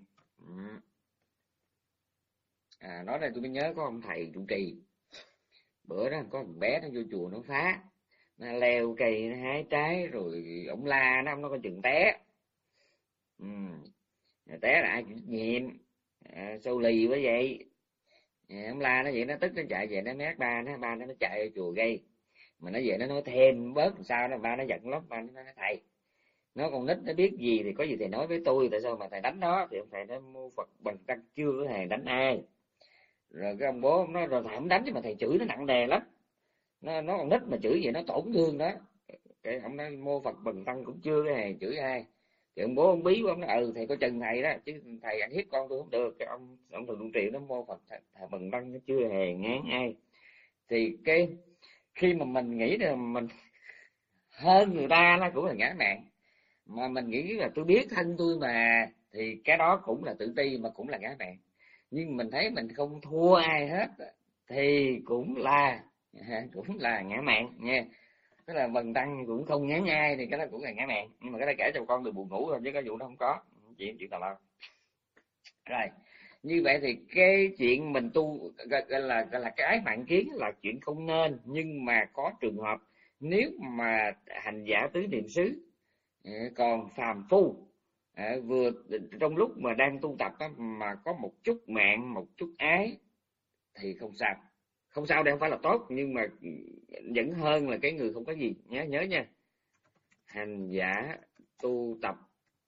À, nói đây tôi mới nhớ có ông thầy trụ trì, bữa đó có thằng bé nó vô chùa nó phá, nó leo cây nó hái trái rồi ổng la nó, nó có chừng té. Ừ. Té là ai chịu trách nhiệm? À, sâu lì quá vậy. À, ông la nó vậy, nó tức nó chạy về nó mét ba nó, ba nó nó chạy vô chùa gây, mà nó về nó nói thêm bớt làm sao đó, ba nó giận lắm. Ba nó nói thầy, nó con nít nó biết gì thì có gì thầy nói với tôi, tại sao mà thầy đánh nó? Thì ông thầy nó mô Phật bằng căn chưa có hề đánh ai. Rồi cái ông bố ông nói rồi thầy không đánh chứ mà thầy chửi nó nặng nề lắm, nó nó còn nít mà chửi vậy nó tổn thương đó. Cái ông nói mô Phật bần tăng cũng chưa cái hề chửi ai. Thì ông bố ông bí của ông nói ừ thầy có chừng thầy đó chứ thầy ăn hiếp con tôi không được. Cái ông ông thường trị nó mô Phật thầy, thầy bần tăng nó chưa hề ngán ai. Thì cái khi mà mình nghĩ là mình hơn người ta nó cũng là ngã mạn, mà mình nghĩ là tôi biết thân tôi mà, thì cái đó cũng là tự ti mà cũng là ngã mạn. Nhưng mình thấy mình không thua ai hết thì cũng là cũng là ngã mạn nha. Tức là bần tăng cũng không nhán nhai thì cái đó cũng là ngã mạn, nhưng mà cái đó kể cho con được buồn ngủ thôi, chứ cái vụ đó không có chuyện chuyện tào lao. Rồi như vậy thì cái chuyện mình tu gọi là gọi là cái ái mạng kiến là chuyện không nên, nhưng mà có trường hợp nếu mà hành giả tứ niệm xứ còn phàm phu à, vừa trong lúc mà đang tu tập á, mà có một chút mạng một chút ái thì không sao. Không sao đây không phải là tốt, nhưng mà vẫn hơn là cái người không có gì. Nhớ nhớ nha, hành giả tu tập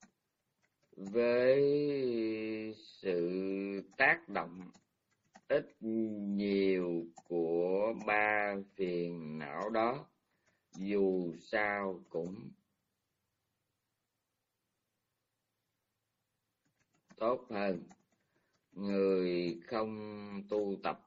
với sự tác động ít nhiều của ba phiền não đó dù sao cũng tốt hơn người không tu tập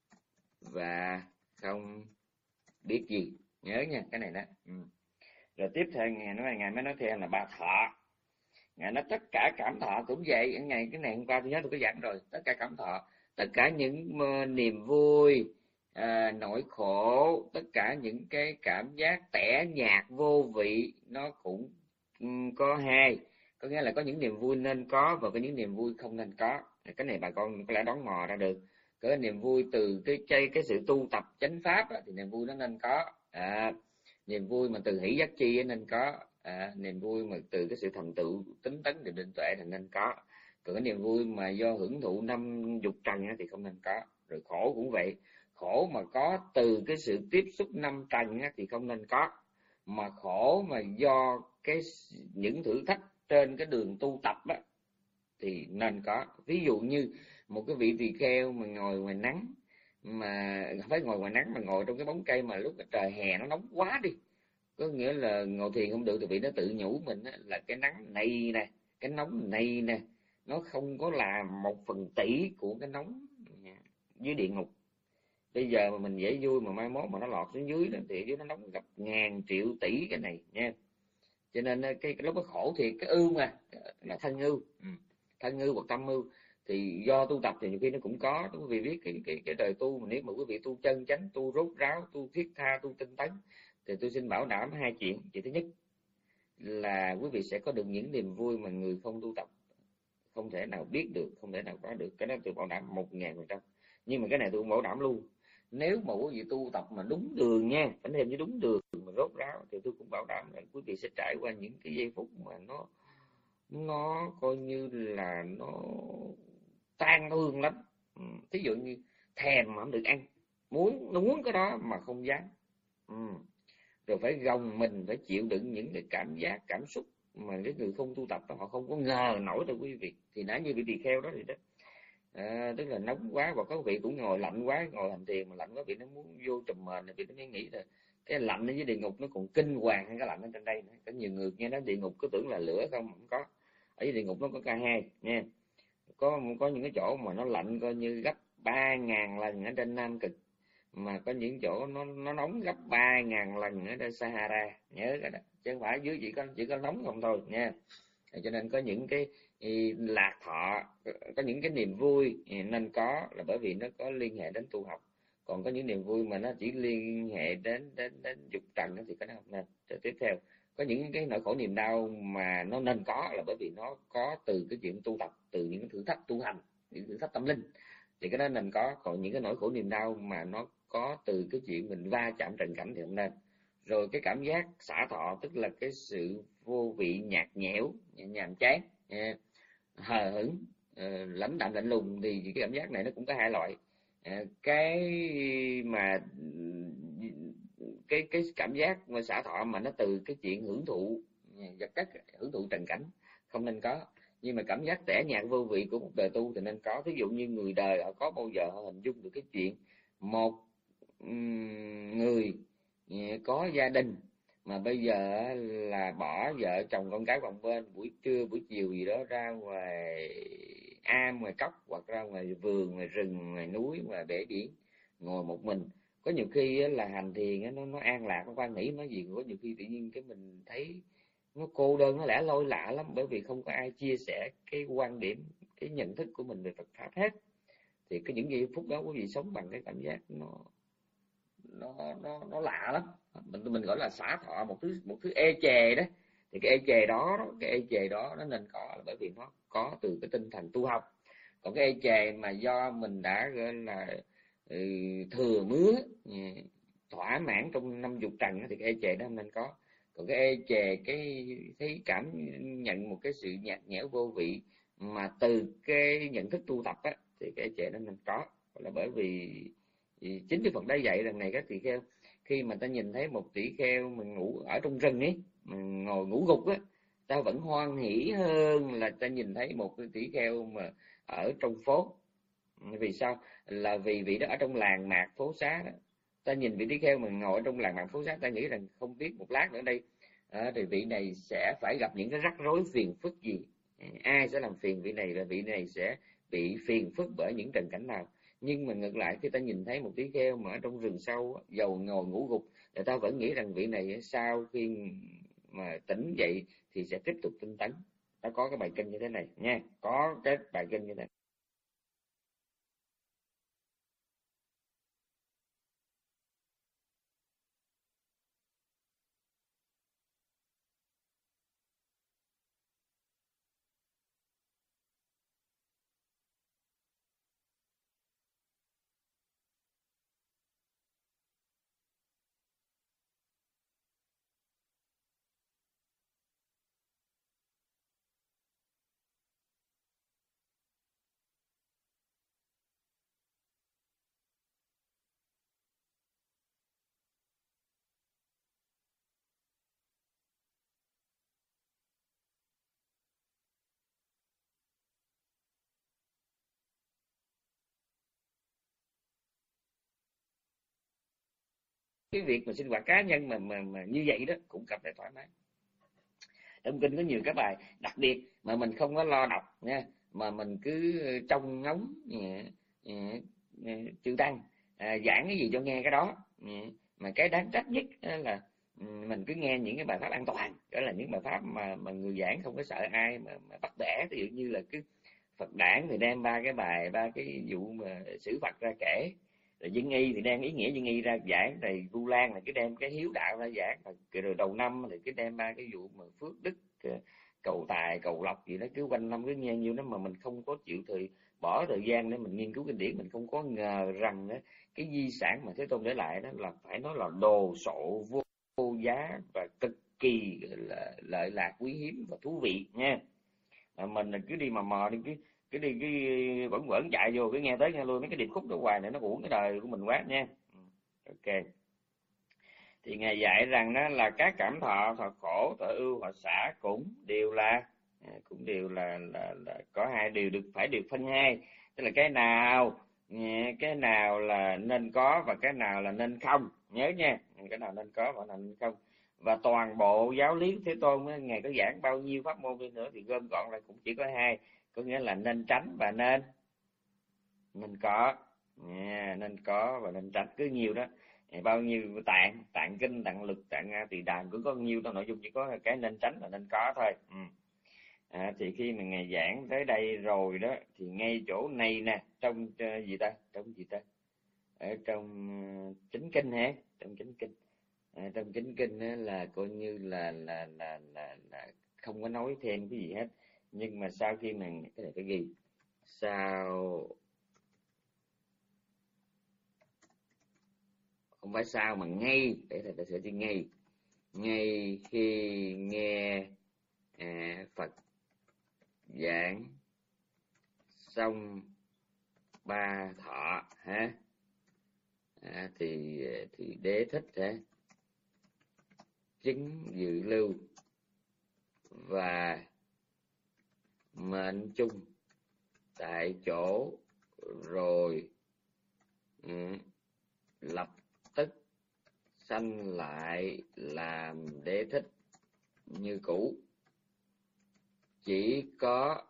và không biết gì. Nhớ nha cái này đó. Ừ. Rồi tiếp theo ngày nói ngày mới nói thêm là ba thọ. Ngài nói tất cả cảm thọ cũng vậy. Ngày cái này hôm qua tôi nhớ tôi có giảng rồi. Tất cả cảm thọ, tất cả những uh, niềm vui, uh, nỗi khổ, tất cả những cái cảm giác tẻ nhạt vô vị, nó cũng um, có hai. Có nghĩa là có những niềm vui nên có và có những niềm vui không nên có. Cái này bà con có lẽ đón mò ra được. Cái niềm vui từ cái cái, cái sự tu tập chánh pháp á, thì niềm vui nó nên có. À, niềm vui mà từ hỷ giác chi nên có. À, niềm vui mà từ cái sự thành tựu tính tấn định định tuệ thì nên có. Còn cái niềm vui mà do hưởng thụ năm dục trần thì không nên có. Rồi khổ cũng vậy, khổ mà có từ cái sự tiếp xúc năm trần thì không nên có. Mà khổ mà do cái những thử thách trên cái đường tu tập á, thì nên có. Ví dụ như một cái vị tỳ kheo mà ngồi ngoài nắng, mà không phải ngồi ngoài nắng mà ngồi trong cái bóng cây mà lúc trời hè nó nóng quá đi, có nghĩa là ngồi thiền không được thì vị nó tự nhủ mình là cái nắng này nè, cái nóng này nè, nó không có là một phần tỷ của cái nóng dưới địa ngục. Bây giờ mà mình dễ vui mà mai mốt mà nó lọt xuống dưới đó, thì dưới nó nóng gấp ngàn triệu tỷ cái này nha. Cho nên cái, cái lúc nó khổ thì cái ưu mà là thân ưu, ừ. thân ưu hoặc tâm ưu thì do tu tập thì nhiều khi nó cũng có. Quý vị biết cái cái cái đời tu mà nếu mà quý vị tu chân chánh, tu rốt ráo, tu thiết tha, tu tinh tấn thì tôi xin bảo đảm hai chuyện. Chuyện thứ nhất là quý vị sẽ có được những niềm vui mà người không tu tập không thể nào biết được, không thể nào có được. Cái đó tôi bảo đảm một ngàn phần trăm. Nhưng mà cái này tôi bảo đảm luôn, nếu mà quý vị tu tập mà đúng đường nha, phải thêm với đúng đường mà rốt ráo, thì tôi cũng bảo đảm là quý vị sẽ trải qua những cái giây phút mà nó nó coi như là nó tan thương lắm. Ừ. Thí dụ như thèm mà không được ăn, muốn nó muốn cái đó mà không dám. Ừ. Rồi phải gồng mình, phải chịu đựng những cái cảm giác, cảm xúc mà cái người không tu tập họ không có ngờ nổi đâu quý vị. Thì nãy như vị tỳ kheo đó thì đó, à, tức là nóng quá, và có vị cũng ngồi lạnh quá, ngồi hành thiền mà lạnh quá, vị nó muốn vô trùm mền, vị nó mới nghĩ là cái lạnh ở dưới địa ngục nó còn kinh hoàng hơn cái lạnh ở trên đây nữa. Có nhiều người nghe nói địa ngục cứ tưởng là lửa không, không có. Ở dưới địa ngục nó có ca hai nha. Có có những cái chỗ mà nó lạnh coi như gấp ba ngàn lần ở trên Nam Cực, mà có những chỗ nó nó nóng gấp ba ngàn lần ở trên Sahara. Nhớ cái đó, chứ không phải dưới chỉ có chỉ có nóng không thôi nha. Cho nên có những cái lạc thọ, có những cái niềm vui nên có là bởi vì nó có liên hệ đến tu học. Còn có những niềm vui mà nó chỉ liên hệ đến đến đến dục trần thì cái đó không nên. Rồi tiếp theo, có những cái nỗi khổ niềm đau mà nó nên có là bởi vì nó có từ cái chuyện tu tập, từ những thử thách tu hành, những thử thách tâm linh, thì cái đó nên có. Còn những cái nỗi khổ niềm đau mà nó có từ cái chuyện mình va chạm trần cảnh thì không nên. Rồi cái cảm giác xả thọ, tức là cái sự vô vị, nhạt nhẽo, nhàm chán, hờ hững, lãnh đạm lạnh lùng, thì cái cảm giác này nó cũng có hai loại. Cái mà cái cái cảm giác mà xả thọ mà nó từ cái chuyện hưởng thụ vật chất, hưởng thụ trần cảnh không nên có. Nhưng mà cảm giác tẻ nhạt vô vị của một đời tu thì nên có. Ví dụ như người đời họ có bao giờ họ hình dung được cái chuyện một người có gia đình mà bây giờ là bỏ vợ chồng con cái bằng bên, buổi trưa buổi chiều gì đó ra ngoài am, ngoài cốc, hoặc ra ngoài vườn, ngoài rừng, ngoài núi, ngoài bể biển, ngồi một mình. Có nhiều khi là hành thiền nó nó an lạc, nó quan nghĩ nói gì, có nhiều khi tự nhiên cái mình thấy nó cô đơn, nó lẻ loi lạ lắm, bởi vì không có ai chia sẻ cái quan điểm, cái nhận thức của mình về Phật pháp hết. Thì cái những giây phút đó quý vị sống bằng cái cảm giác nó nó nó nó lạ lắm. Mình mình gọi là xả thọ, một thứ một thứ ê chề đó. Thì cái ê chề đó, cái ê chề đó nó nên có là bởi vì nó có từ cái tinh thần tu học. Còn cái ê chề mà do mình đã gọi là ừ, thừa mứa thỏa mãn trong năm dục trần thì cái ê chề đó không nên có. Còn cái ê chề, cái thấy cảm nhận một cái sự nhạt nhẽo vô vị mà từ cái nhận thức tu tập á, thì cái ê chề đó nên có. Là bởi vì thì chính Đức Phật đã dạy rằng này các tỳ kheo, khi mà ta nhìn thấy một tỷ kheo mình ngủ ở trong rừng ấy, mình ngồi ngủ gục á, ta vẫn hoan hỉ hơn là ta nhìn thấy một cái tỷ kheo mà ở trong phố. Vì sao? Là vì vị đó ở trong làng mạc phố xá đó. Ta nhìn vị tỷ kheo mình ngồi ở trong làng mạc phố xá, ta nghĩ rằng không biết một lát nữa đây à, thì vị này sẽ phải gặp những cái rắc rối phiền phức gì, ai sẽ làm phiền vị này, và vị này sẽ bị phiền phức bởi những trần cảnh nào. Nhưng mà ngược lại, khi ta nhìn thấy một tỷ kheo mà ở trong rừng sâu dầu ngồi ngủ gục, người ta vẫn nghĩ rằng vị này sau khi mà tỉnh dậy thì sẽ tiếp tục tinh tấn. Ta có cái bài kinh như thế này nha, có cái bài kinh như thế này. Cái việc mà sinh hoạt cá nhân mà mà, mà như vậy đó cũng cảm thấy thoải mái. Trong kinh có nhiều cái bài đặc biệt mà mình không có lo đọc nha, mà mình cứ trông ngóng chư tăng à, giảng cái gì cho nghe cái đó. Mà cái đáng trách nhất là mình cứ nghe những cái bài pháp an toàn, đó là những bài pháp mà mà người giảng không có sợ ai mà, mà bắt bẻ. Ví dụ như là cái Phật đản thì đem ba cái bài, ba cái vụ mà xử Phật ra kể, rồi dân y thì đem ý nghĩa dân y ra giảng, rồi Vu Lan là cứ đem cái hiếu đạo ra giảng, rồi đầu năm thì cứ đem ba cái vụ mà phước đức cầu tài cầu lộc gì đó, cứ quanh năm cứ nghe nhiêu đó, mà mình không có chịu thời bỏ thời gian để mình nghiên cứu kinh điển. Mình không có ngờ rằng đó, cái di sản mà Thế Tôn để lại đó là phải nói là đồ sộ vô, vô giá và cực kỳ là lợi lạc quý hiếm và thú vị nha. À, mình cứ đi mà mò đi, cứ cứ đi cái vẫn vẫn chạy vô cái nghe tới nghe luôn mấy cái điệp khúc đó hoài này, nó uổng cái đời của mình quá nha. Ok, thì ngài dạy rằng đó là các cảm thọ, thọ khổ, thọ ưu, thọ xả cũng đều là cũng đều là, là, là có hai điều được phải được phân hai, tức là cái nào cái nào là nên có và cái nào là nên không, nhớ nha, cái nào nên có và nào nên không. Và toàn bộ giáo lý Thế Tôn ngài có giảng bao nhiêu pháp môn đi nữa thì gom gọn lại cũng chỉ có hai, có nghĩa là nên tránh và nên nên có. Yeah, nên có và nên tránh, cứ nhiều đó. Bao nhiêu tạng, tạng kinh, tạng lực, tạng tỳ đàm cũng có nhiều đó, nội dung chỉ có cái nên tránh và nên có thôi. Ừ. À, thì khi mà ngài giảng tới đây rồi đó, thì ngay chỗ này nè, trong uh, gì ta, trong gì ta, ở trong uh, chính kinh hả, trong chính kinh, à, trong chính kinh là coi như là là, là là là không có nói thêm cái gì hết. Nhưng mà sau khi mà cái này phải ghi sao, không phải sao mà ngay, để thầy sẽ đi ngay, ngay khi nghe à, Phật giảng xong ba thọ ha, à, thì thì đế thích ha chứng dự lưu và mệnh chung tại chỗ, rồi ừ, lập tức sanh lại làm đế thích như cũ. Chỉ có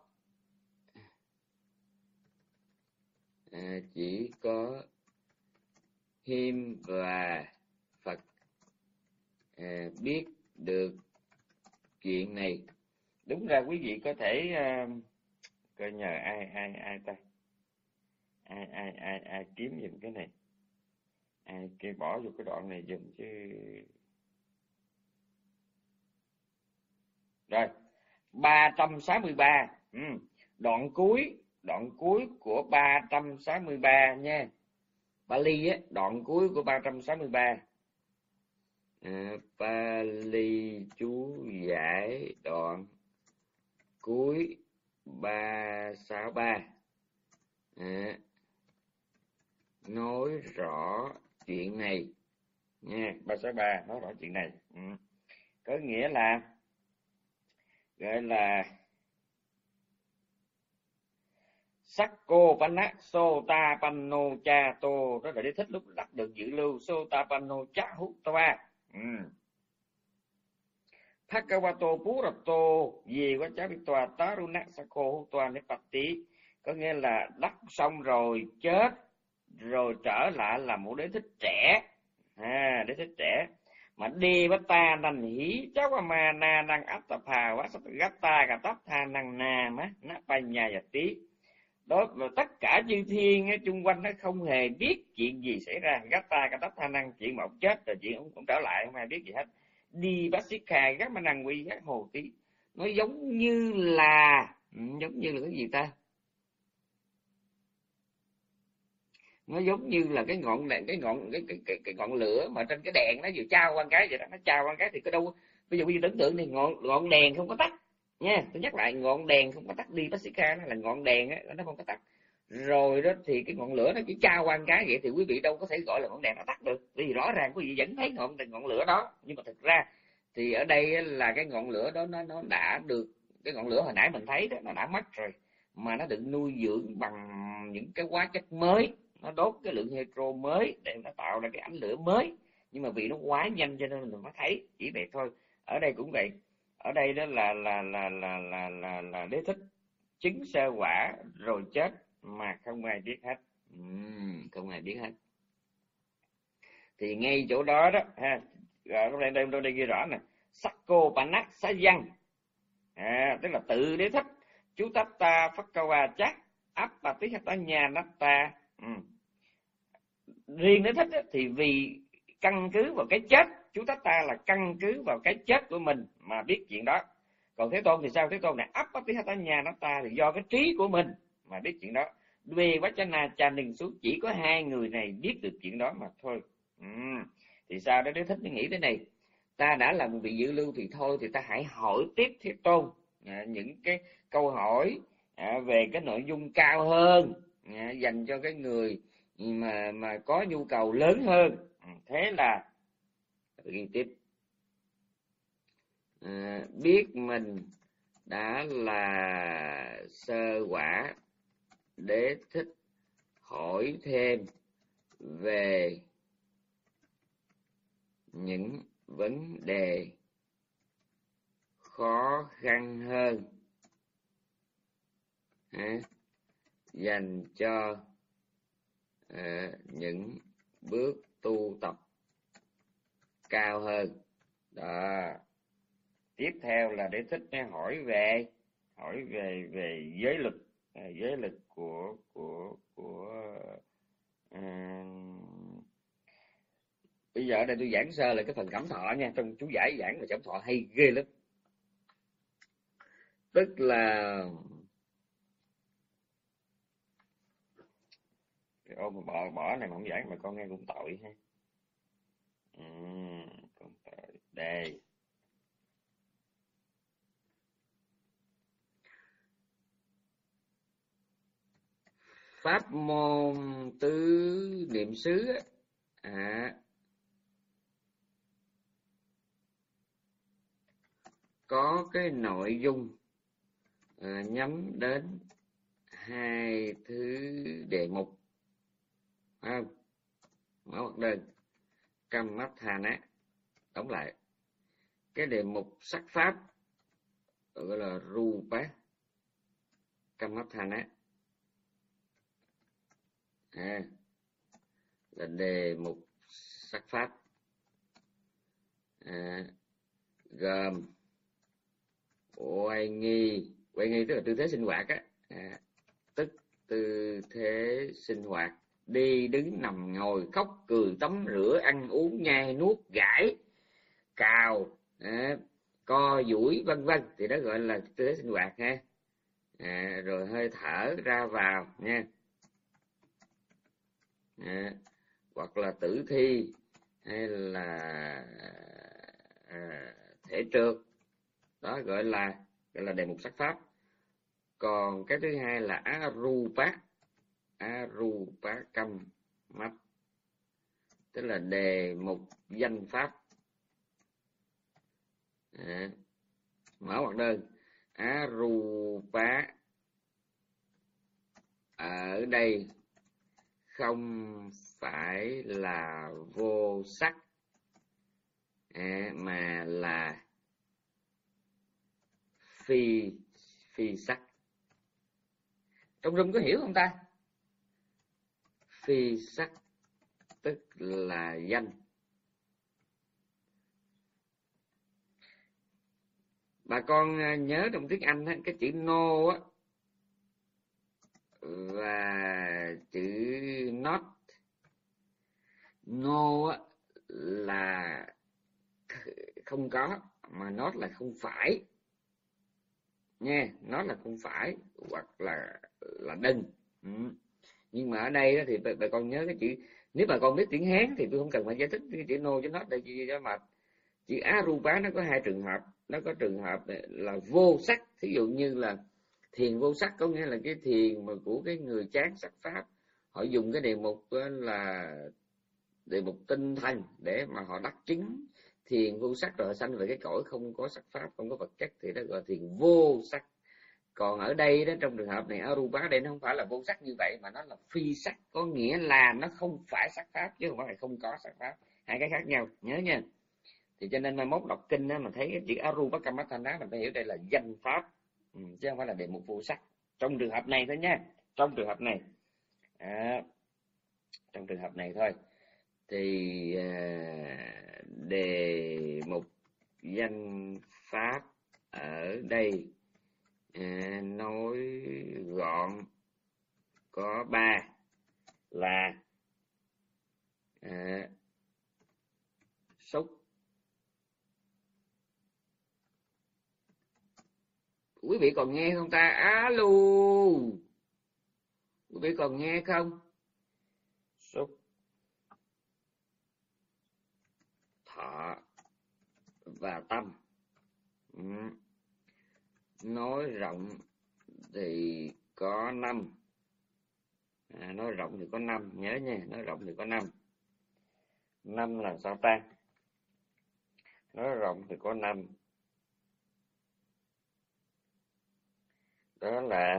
à, chỉ có Hiêm và Phật à, biết được chuyện này. Đúng ra quý vị có thể uh, coi nhờ ai ai ai ta ai ai ai ai kiếm giùm cái này, ai kêu bỏ vô cái đoạn này giùm chứ. Rồi ba trăm sáu mươi ba, ừ. đoạn cuối đoạn cuối của ba trăm sáu mươi ba nha, Pali á, đoạn cuối của ba trăm sáu mươi ba. À, Pali chú giải đoạn cuối ba sáu ba, à, nói rõ chuyện này nha. Ba sáu ba nói rõ chuyện này, ừ. Có nghĩa là gọi là Sakko Panak Sota Panno Cha Tô, đó là đế thích lúc đắc được dự lưu Sota Panno Cha Hút Toa. Ừ. Bhagavato Purato về quá cháu biết tòa Tarunak Sakko Hút Toa Nepati, có nghĩa là đắc xong rồi chết rồi trở lại là một đế thích trẻ, à, đế thích trẻ mà đi với ta nành hí cháu qua ma na năng áp tập hà quá sắp gắt ta cả tóc tha năng na má nó bay nhà và tí đó, và tất cả chư thiên ở chung quanh nó không hề biết chuyện gì xảy ra. Gắt ta cả tóc tha năng, chuyện mà ông chết rồi chuyện ông cũng trở lại không ai biết gì hết. Đi bác sĩ khà gắt ma năng quy gắt hồ tí, nó giống như là giống như là cái gì ta, nó giống như là cái ngọn đèn, cái ngọn cái cái cái, cái ngọn lửa mà trên cái đèn nó vừa trao qua cái vậy đó, nó trao qua cái thì có đâu. Bây giờ bây giờ tưởng tượng thì ngọn ngọn đèn không có tắt nha, tôi nhắc lại, ngọn đèn không có tắt, đi Pasika nó là ngọn đèn á, nó không có tắt rồi đó, thì cái ngọn lửa nó chỉ trao qua cái vậy thì quý vị đâu có thể gọi là ngọn đèn nó tắt được, vì rõ ràng quý vị vẫn thấy ngọn ngọn lửa đó. Nhưng mà thực ra thì ở đây là cái ngọn lửa đó nó nó đã được, cái ngọn lửa hồi nãy mình thấy đó nó đã mất rồi, mà nó được nuôi dưỡng bằng những cái hóa chất mới, nó đốt cái lượng hydro mới để nó tạo ra cái ánh lửa mới, nhưng mà vì nó quá nhanh cho nên mình không thấy, chỉ vậy thôi. Ở đây cũng vậy, ở đây đó là là là là là là, là đế thích chứng sơ quả rồi chết mà không ai biết hết, uhm, không ai biết hết. Thì ngay chỗ đó đó ha, ở đây đây đây ghi rõ nè, Sakko Panak Sayang, à, tức là tự đế thích chú Tatta Phakawa chắc Appatihata nhà Natta. Ừ. Riêng đế thích đó, thì vì căn cứ vào cái chết, chú Tatta là căn cứ vào cái chết của mình mà biết chuyện đó. Còn Thế Tôn thì sao? Thế Tôn này Appatihata nhà Natta thì do cái trí của mình mà biết chuyện đó. Về Vachana Channing xuống chỉ có hai người này biết được chuyện đó mà thôi. Ừ. Thì sao đó đế thích mới nghĩ thế này, ta đã là một vị dự lưu thì thôi thì ta hãy hỏi tiếp Thế Tôn à, những cái câu hỏi à, về cái nội dung cao hơn à, dành cho cái người mà mà có nhu cầu lớn hơn. Thế là ghi tiếp, à, biết mình đã là sơ quả đế thích hỏi thêm về những vấn đề khó khăn hơn à, dành cho à, những bước tu tập cao hơn đó. Tiếp theo là để thích hỏi về hỏi về về giới lực, à, giới lực của của của à, bây giờ ở đây tôi giảng sơ là cái phần cảm thọ nha, trong chú giải giảng về cảm thọ hay ghê lắm. Tức là ô mà bỏ bỏ này mà không giảng mà con nghe cũng tội ha. Ừ, con tội đây. Pháp môn tứ niệm xứ à, có cái nội dung à, nhắm đến hai thứ đề mục, không? Mở mặt đơn Kammatthana, đóng lại cái đề mục sắc pháp gọi là Rupa Kammatthana à, là đề mục sắc pháp à, gồm Oai nghi, oai nghi tức là tư thế sinh hoạt á, à, tức tư thế sinh hoạt, đi đứng nằm ngồi, khóc cười tắm rửa, ăn uống nhai nuốt gãi cào, à, co duỗi vân vân, thì đó gọi là tư thế sinh hoạt ha. À, rồi hơi thở ra vào nha, à, hoặc là tử thi hay là à, thể trượt, đó gọi là gọi là đề mục sắc pháp. Còn cái thứ hai là arupa, arupakam mắt, tức là đề mục danh pháp. À, mở ngoặc đơn, arupa ở đây không phải là vô sắc, à, mà là phi phi sắc. Trong rung có hiểu không ta? Phi sắc tức là danh. Bà con nhớ trong tiếng Anh á, cái chữ no á và chữ not, no á là không có, mà not là không phải nha, nó là không phải hoặc là là đừng. Ừ. Nhưng mà ở đây đó, thì bà, bà con nhớ cái chữ, nếu bà con biết tiếng Hán thì tôi không cần phải giải thích cái chữ no cho nó đây chi cho, mà chữ arupa nó có hai trường hợp. Nó có trường hợp là vô sắc, thí dụ như là thiền vô sắc, có nghĩa là cái thiền mà của cái người chán sắc pháp, họ dùng cái đề mục là đề mục tinh thần để mà họ đắc chứng thiền vô sắc, rồi họ sanh về cái cõi không có sắc pháp, không có vật chất, thì đó gọi là thiền vô sắc. Còn ở đây đó, trong trường hợp này arupa đây nó không phải là vô sắc như vậy, mà nó là phi sắc, có nghĩa là nó không phải sắc pháp chứ không phải là không có sắc pháp, hai cái khác nhau, nhớ nha. Thì cho nên mai mốt đọc kinh đó, mà thấy cái chữ arupakamathana mình phải hiểu đây là danh pháp, ừ, chứ không phải là đề mục vô sắc trong trường hợp này thôi nha. Trong trường hợp này à, trong trường hợp này thôi thì à, đề mục danh pháp ở đây à, nói gọn có ba là à, xúc. Quý vị còn nghe không ta? Alo, quý vị còn nghe không? Xúc, thọ và tâm. Ừ. Nói rộng thì có năm, à, nói rộng thì có năm, nhớ nha, nói rộng thì có năm. Năm là sao ta? Nói rộng thì có năm, đó là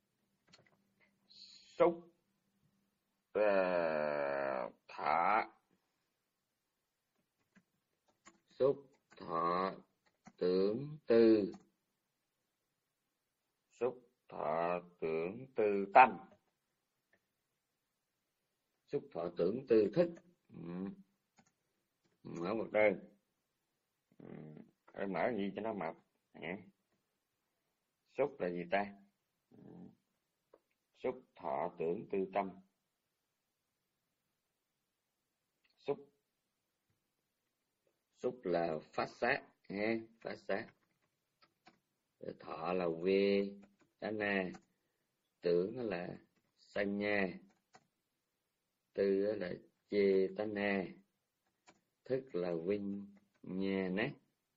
xúc, uh, thọ, xúc thọ tưởng tư, xúc thọ tưởng tư tâm, xúc thọ tưởng tư thức. Ừ. Mở một đơn, ừ. Mở gì cho nó mập. À. Xúc là gì ta? Ừ. Xúc thọ tưởng tư tâm. Xúc, xúc là phát sát, ha, phát sát. Thọ là vê đana, tưởng là sanya, tư là chê tana, thức là vinh nhà nát.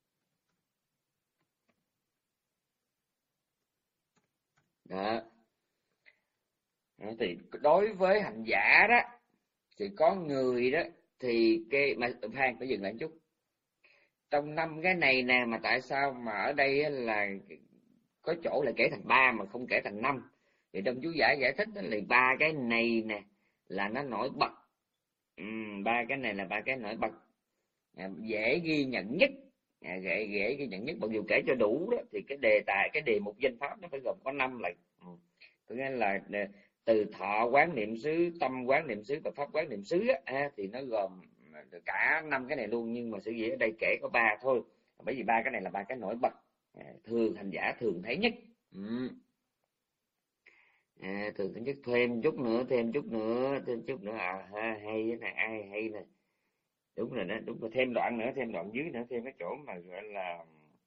Đó. Đó, thì đối với hành giả đó thì có người đó thì cái mà Phan phải dừng lại một chút. Trong năm cái này nè, mà tại sao mà ở đây là có chỗ là kể thành ba mà không kể thành năm? Thì trong chú giải giải thích đó là ba cái này nè là nó nổi bật. Ừ, ba cái này là ba cái nổi bật, à, dễ ghi nhận nhất, à, dễ, dễ ghi nhận nhất. Mặc dù kể cho đủ đó thì cái đề tài, cái đề mục danh pháp nó phải gồm có năm lần. Ừ. Có nghĩa là từ thọ quán niệm xứ, tâm quán niệm xứ và pháp quán niệm xứ á, à, thì nó gồm cả năm cái này luôn, nhưng mà sự gì ở đây kể có ba thôi, bởi vì ba cái này là ba cái nổi bật. À, thường hành giả thường thấy nhất. Ừ. À, thường thấy nhất. Thêm chút nữa, thêm chút nữa, thêm chút nữa. À ha, hay cái này, ai hay nè. Đúng rồi đó, đúng rồi. Thêm đoạn nữa, thêm đoạn dưới nữa, thêm cái chỗ mà gọi là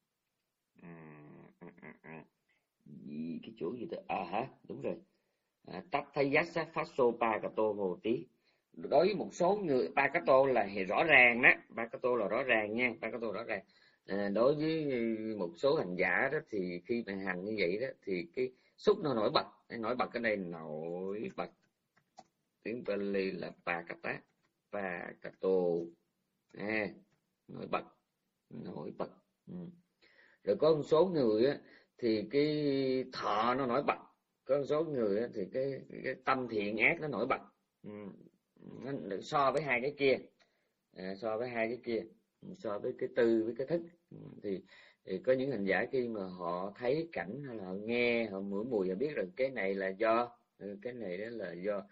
à, à, à, à, gì, cái chỗ gì đó. À hả, đúng rồi. À, tắp thay giác sát phát xô pa cà tô hồ tí. Đối với một số người, ba cái tô là thì rõ ràng đó, ba cái tô là rõ ràng nha, ba cái tô rõ ràng. À, đối với một số hành giả đó thì khi mà hành như vậy đó thì cái xúc nó nổi bật. Cái nổi bật cái đây, nổi bật, tiếng Pali là pa cà tá, pa cà tô. À, nổi bật, nổi bật. Ừ. Rồi có một số người á thì cái thọ nó nổi bật, có một số người á thì cái, cái tâm thiện ác nó nổi bật. Ừ. Nó so với hai cái kia, à, so với hai cái kia, so với cái tư với cái thức. Ừ. Thì, thì có những hành giả khi mà họ thấy cảnh hay là họ nghe, họ ngửi mùi, họ biết rằng cái này là do cái này đó là do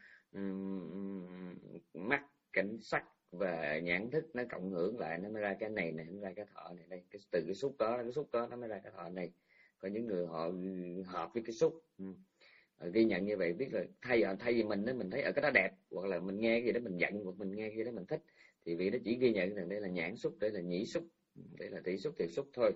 um, mắt, cảnh sắc và nhãn thức nó cộng hưởng lại, nó mới ra cái này này, nó ra cái thọ này đây. Cái, từ cái xúc đó, cái xúc đó nó mới ra cái thọ này. Có những người họ hợp với cái xúc. Ừ. Ghi nhận như vậy, biết là thay thay vì mình đó, mình thấy ở cái đó đẹp, hoặc là mình nghe cái gì đó mình giận, hoặc mình nghe cái gì đó mình thích, thì vị đó chỉ ghi nhận rằng đây là nhãn xúc, đây là nhĩ xúc, đây là tỷ xúc, thiệt xúc thôi.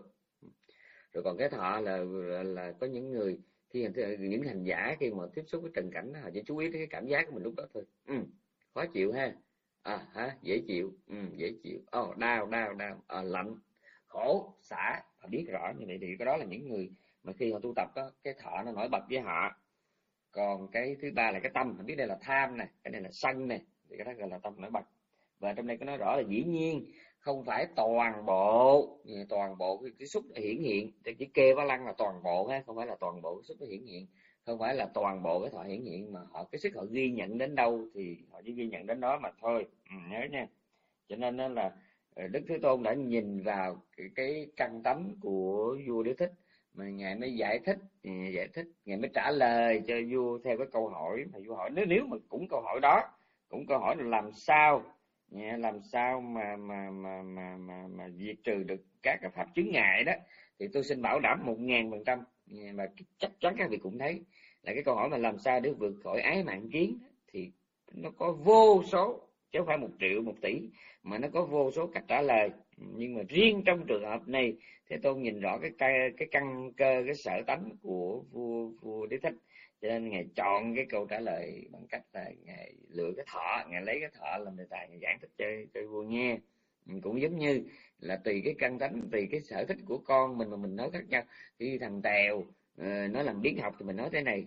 Rồi còn cái thọ là là, là có những người khi những hành giả khi mà tiếp xúc với trần cảnh, họ chỉ chú ý đến cái cảm giác của mình lúc đó thôi. Ừ, khó chịu ha, à hả, dễ chịu, ừ, dễ chịu, ồ, oh, đau đau đau, à, lạnh, khổ, xả, họ biết rõ như vậy. Thì cái đó là những người mà khi họ tu tập đó, cái thọ nó nổi bật với họ. Còn cái thứ ba là cái tâm, mình biết đây là tham nè, cái này là sân nè, thì cái đó gọi là tâm nổi bật. Và trong đây có nói rõ là dĩ nhiên không phải toàn bộ, toàn bộ cái, cái xúc hiển hiện, chỉ kê vá lăng là toàn bộ ha, không phải là toàn bộ cái xúc nó hiển hiện, không phải là toàn bộ cái thọ hiển hiện, mà họ cái sức họ ghi nhận đến đâu thì họ chỉ ghi nhận đến đó mà thôi. Ừ, nhớ nha. Cho nên đó là Đức Thế Tôn đã nhìn vào cái, cái căn tánh của vua Đế Thích, mà ngài mới giải thích, giải thích ngài mới trả lời cho vua theo cái câu hỏi mà vua hỏi. Nếu nếu mà cũng câu hỏi đó, cũng câu hỏi là làm sao, làm sao mà mà mà mà mà, mà diệt trừ được các cái pháp chướng ngại đó, thì tôi xin bảo đảm một ngàn phần trăm, mà chắc chắn các vị cũng thấy là cái câu hỏi mà làm sao để vượt khỏi ái mạng kiến thì nó có vô số, chứ không phải một triệu một tỷ, mà nó có vô số cách trả lời. Nhưng mà riêng trong trường hợp này, Thế Tôn nhìn rõ cái cái, cái căn cơ, cái sở tánh của vua vua Đế Thích, cho nên ngài chọn cái câu trả lời bằng cách là ngài lựa cái thọ, ngài lấy cái thọ làm đề tài, ngài giảng thích cho cho vua nghe. Cũng giống như là tùy cái căn tánh, tùy cái sở thích của con mình mà mình nói khác nhau. Khi thằng Tèo uh, nó làm biếng học thì mình nói thế này: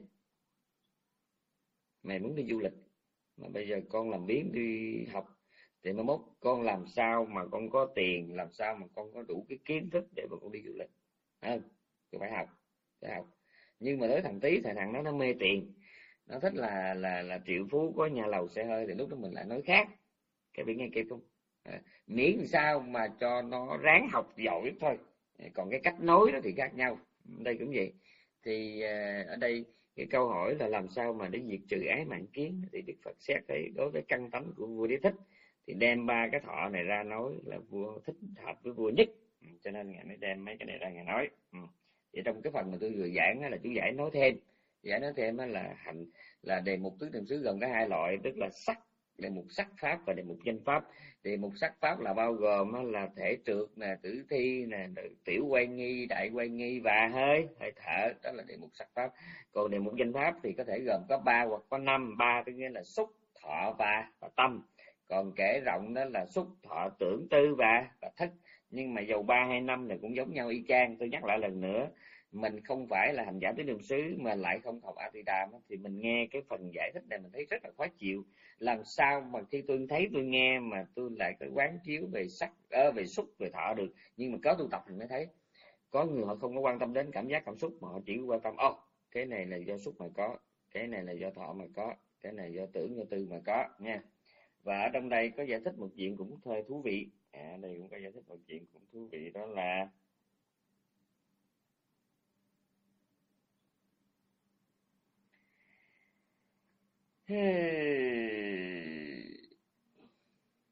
mày muốn đi du lịch mà bây giờ con làm biếng đi học, thì mai mốt con làm sao mà con có tiền, làm sao mà con có đủ cái kiến thức để mà con đi du lịch, không? Thì phải học, phải học. Nhưng mà tới thằng Tí, thằng thằng nó nó mê tiền, nó thích là là là triệu phú có nhà lầu xe hơi, thì lúc đó mình lại nói khác. Cái bị nghe kịp không? À, miễn sao mà cho nó ráng học giỏi thôi. Còn cái cách nói đó thì khác nhau. Đây cũng vậy. Thì à, ở đây cái câu hỏi là làm sao mà để diệt trừ ái mạng kiến, thì Đức Phật xét thấy đối với căn tánh của vua Đế Thích thì đem ba cái thọ này ra nói là vua thích hợp với vua nhất, cho nên ngài mới đem mấy cái này ra ngài nói. Ừ. Thì trong cái phần mà tôi vừa giảng là chú giải nói thêm, giải nói thêm là hành là đề mục tứ niệm xứ gồm có hai loại, tức là sắc, đề mục sắc pháp và đề mục danh pháp. Đề mục sắc pháp là bao gồm là thể trượt nè, tử thi nè, tiểu quay nghi, đại quay nghi và hơi hơi thở, đó là đề mục sắc pháp. Còn đề mục danh pháp thì có thể gồm có ba hoặc có năm, ba tức nghĩa là xúc, thọ và, và tâm. Còn kể rộng đó là xúc, thọ, tưởng, tư và, và thức. Nhưng mà dầu ba hay năm thì cũng giống nhau y chang. Tôi nhắc lại lần nữa, mình không phải là hành giả tứ niệm xứ mà lại không học A Di Đà, thì mình nghe cái phần giải thích này mình thấy rất là khó chịu. Làm sao mà khi tôi thấy tôi nghe mà tôi lại có quán chiếu về sắc, ờ, về xúc, về thọ được. Nhưng mà có tu tập mình mới thấy có người họ không có quan tâm đến cảm giác cảm xúc, mà họ chỉ quan tâm ô, oh, cái này là do xúc mà có, cái này là do thọ mà có, cái này do tưởng, do tư mà có nha. Và ở trong đây có giải thích một chuyện cũng hơi thú vị. À, đây cũng có giải thích một chuyện cũng thú vị, đó là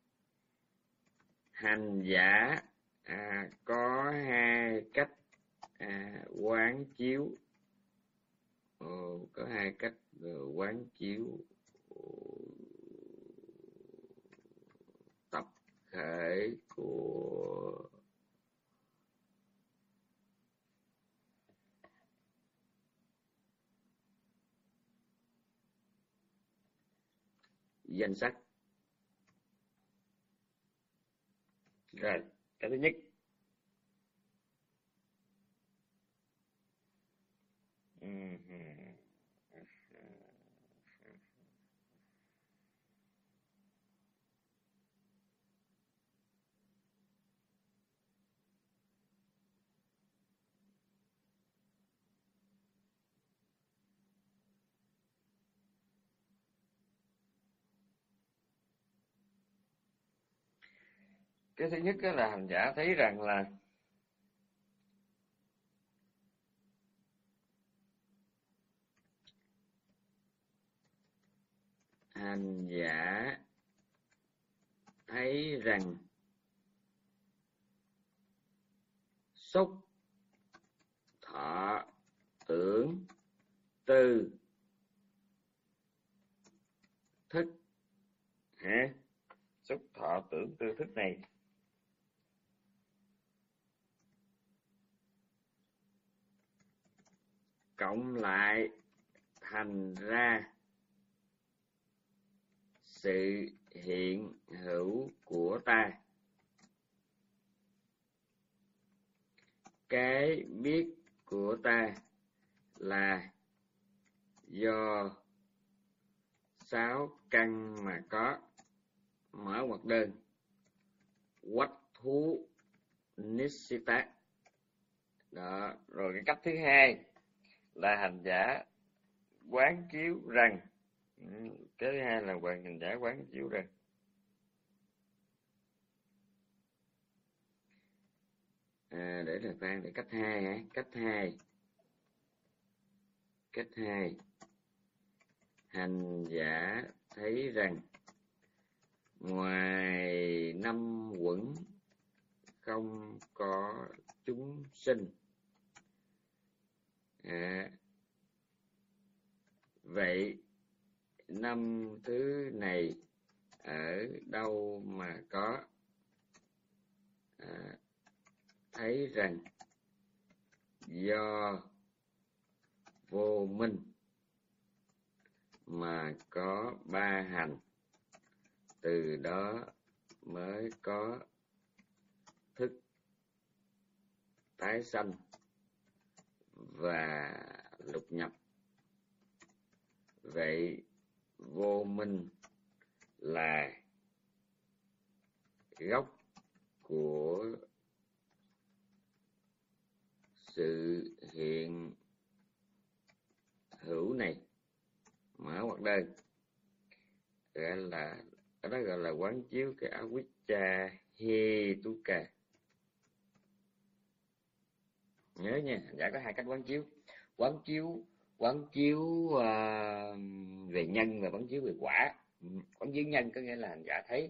hành giả à, có hai cách à, quán chiếu. Ồ, có hai cách quán chiếu tập thể của danh sách. Rồi, cái thứ nhất, cái thứ nhất là hành giả thấy rằng là hành giả thấy rằng xúc thọ tưởng tư thức hả? Xúc thọ tưởng tư thức này cộng lại thành ra sự hiện hữu của ta. Cái biết của ta là do sáu căn mà có. Mở ngoặc đơn. Quách thú Nissita. Đó. Rồi cái cách thứ hai là hành giả quán chiếu rằng, cái thứ hai là hoàng hành giả quán chiếu rằng à, để là phan để cách hai hả? Cách hai. Cách hai. Hành giả thấy rằng ngoài năm uẩn không có chúng sinh. À, vậy năm thứ này ở đâu mà có? À, thấy rằng do vô minh mà có ba hành, từ đó mới có thức tái sanh và lục nhập. Vậy vô minh là gốc của sự hiện hữu này. Mở ngoặc đơn. Gọi là ở đó gọi là quán chiếu cái avijja hetuka. Nhớ nha, đã có hai cách quán chiếu. Quán chiếu quán chiếu uh, về nhân và quán chiếu về quả. Quán chiếu nhân có nghĩa là hành giả thấy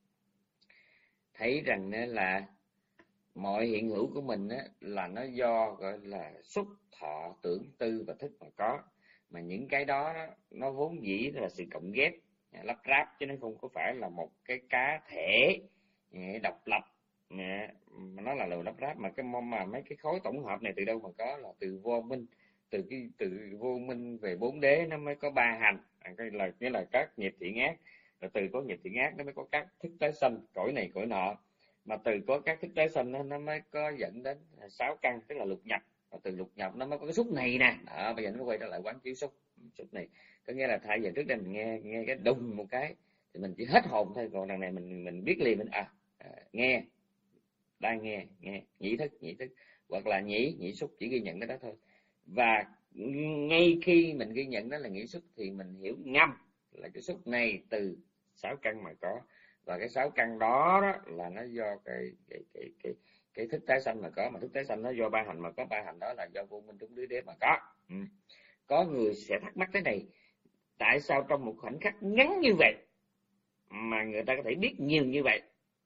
thấy rằng là mọi hiện hữu của mình là nó do gọi là xúc thọ tưởng tư và thức mà có, mà những cái đó nó vốn dĩ là sự cộng ghép lắp ráp, chứ nó không có phải là một cái cá thể độc lập, mà nó là lầu lắp ráp. Mà cái mà mấy cái khối tổng hợp này từ đâu mà có? Là từ vô minh, từ cái từ vô minh về bốn đế nó mới có ba hành, cái là nghĩa là các nghiệp thiện ác, rồi từ có nghiệp thiện ác nó mới có các thức tái sanh cõi này cõi nọ, mà từ có các thức tái sanh nó, nó mới có dẫn đến sáu căn, tức là lục nhập, và từ lục nhập nó mới có cái xúc này nè. Đó, bây giờ nó quay trở lại quán chiếu xúc xúc này, có nghĩa là thay giờ trước đây mình nghe nghe cái đùng một cái thì mình chỉ hết hồn thôi, còn đằng này mình mình biết liền, mình à, à nghe đang nghe nghe nhĩ thức nhĩ thức hoặc là nhĩ nhĩ xúc, chỉ ghi nhận cái đó thôi. Và ngay khi mình ghi nhận đó là nhĩ xúc thì mình hiểu ngầm là cái xúc này từ sáu căn mà có, và cái sáu căn đó, đó là nó do cái cái cái cái cái thức tái sanh mà có, mà thức tái sanh nó do ba hành mà có, ba hành đó là do vô minh trúng đế mà có. Ừ. Có người sẽ thắc mắc cái này, tại sao trong một khoảnh khắc ngắn như vậy mà người ta có thể biết nhiều như vậy?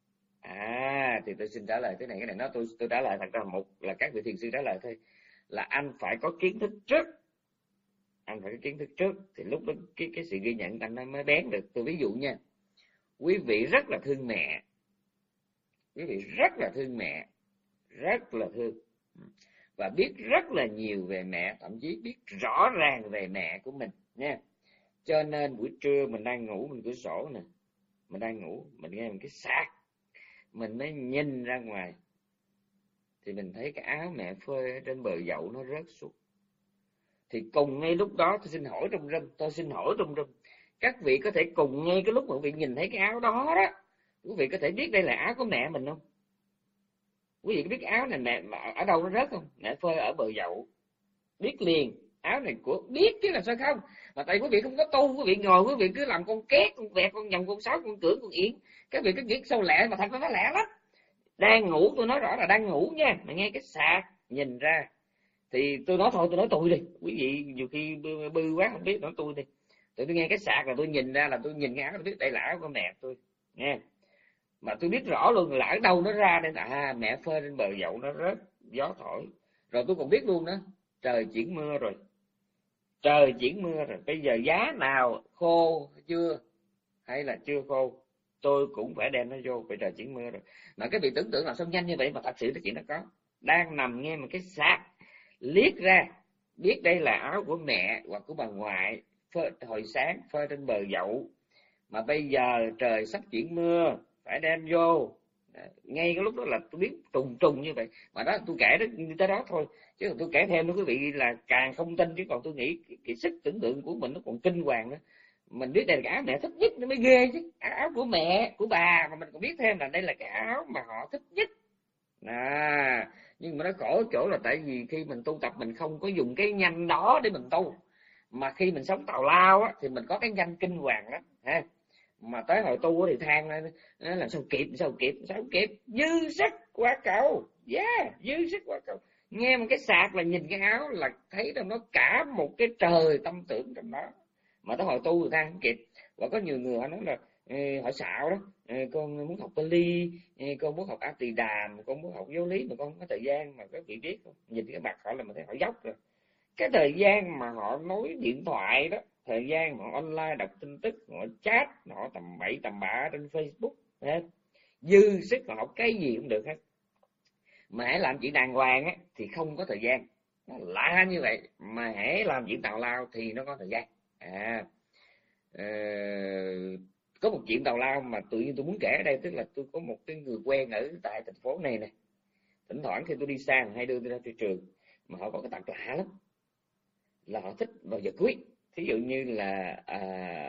À thì tôi xin trả lời thế này, cái này nó tôi tôi trả lời thật ra một là các vị thiền sư trả lời thôi, là anh phải có kiến thức trước, anh phải có kiến thức trước thì lúc đó cái cái sự ghi nhận anh nó mới bén được. Tôi ví dụ nha, quý vị rất là thương mẹ, quý vị rất là thương mẹ, rất là thương và biết rất là nhiều về mẹ, thậm chí biết rõ ràng về mẹ của mình nha. Cho nên buổi trưa mình đang ngủ mình cửa sổ nè, mình đang ngủ mình nghe một cái sạc, mình mới nhìn ra ngoài thì mình thấy cái áo mẹ phơi ở trên bờ dậu nó rớt xuống. Thì cùng ngay lúc đó tôi xin hỏi trong râm, tôi xin hỏi trong râm, các vị có thể cùng ngay cái lúc mà quý vị nhìn thấy cái áo đó đó, quý vị có thể biết đây là áo của mẹ mình không? Quý vị có biết áo này mẹ ở đâu nó rớt không? Mẹ phơi ở bờ dậu, biết liền áo này của, biết chứ là sao không. Mà tại quý vị không có tu, quý vị ngồi quý vị cứ làm con két, con vẹt, con nhồng, con sáo, con cưỡng, con yến, các vị cứ nghĩ sâu lẹ mà thật ra nó lẹ lắm. Đang ngủ, tôi nói rõ là đang ngủ nha, mà nghe cái sạc nhìn ra thì tôi nói thôi, tôi nói tôi đi, quý vị nhiều khi bư, bư quá không biết, nói tôi đi. Tôi, tôi nghe cái sạc là tôi nhìn ra, là tôi nhìn cái áo tôi biết đây là áo của mẹ tôi nghe. Mà tôi biết rõ luôn là ở đâu nó ra đây, à mẹ phơi trên bờ dậu nó rớt, gió thổi. Rồi tôi còn biết luôn đó, trời chuyển mưa rồi, trời chuyển mưa rồi, bây giờ giá nào khô chưa hay là chưa khô tôi cũng phải đem nó vô, vì trời chuyển mưa rồi. Mà cái vị tưởng tượng làm sao nhanh như vậy, mà thật sự cái chuyện nó có. Đang nằm nghe một cái sạc, liếc ra biết đây là áo của mẹ hoặc của bà ngoại phơi hồi sáng, phơi trên bờ dậu, mà bây giờ trời sắp chuyển mưa phải đem vô. Ngay cái lúc đó là tôi biết trùng trùng như vậy. Mà đó tôi kể đó như tới đó thôi, chứ tôi kể thêm đó quý vị là càng không tin. Chứ còn tôi nghĩ cái, cái sức tưởng tượng của mình nó còn kinh hoàng nữa. Mình biết đây là cái áo mẹ thích nhất nó mới ghê chứ, áo của mẹ của bà mà mình còn biết thêm là đây là cái áo mà họ thích nhất. À, nhưng mà nó khổ chỗ là tại vì khi mình tu tập mình không có dùng cái nhanh đó để mình tu, mà khi mình sống tào lao á, thì mình có cái nhanh kinh hoàng lắm ha. Mà tới hồi tu thì than lên làm sao kịp, sao kịp, sao kịp, dư sức quá cầu, yeah, dư sức quá cầu. Nghe một cái sạc là nhìn cái áo là thấy trong nó cả một cái trời tâm tưởng trong đó. Mà tới hồi tu thì than không kịp. Và có nhiều người họ nói là hỏi xạo đó, con muốn học Pali, con muốn học A Tỳ Đàm, con muốn học giáo lý mà con không có thời gian. Mà các vị biết không, nhìn cái mặt họ là mình thấy họ dốc rồi. Cái thời gian mà họ nói điện thoại đó, thời gian mà họ online đọc tin tức, họ chat, họ tầm bậy tầm bạ trên Facebook hết, dư sức mà học cái gì cũng được hết. Mà hãy làm chuyện đàng hoàng á thì không có thời gian. Nó lạ như vậy. Mà hãy làm chuyện tào lao thì nó có thời gian. À, ờ, có một chuyện tào lao mà tự nhiên tôi muốn kể ở đây, tức là tôi có một cái người quen ở tại thành phố này nè. Thỉnh thoảng khi tôi đi xa hay đưa tôi ra thị trường, mà họ có cái tật lạ lắm, là họ thích vào giờ cuối. Thí dụ như là à,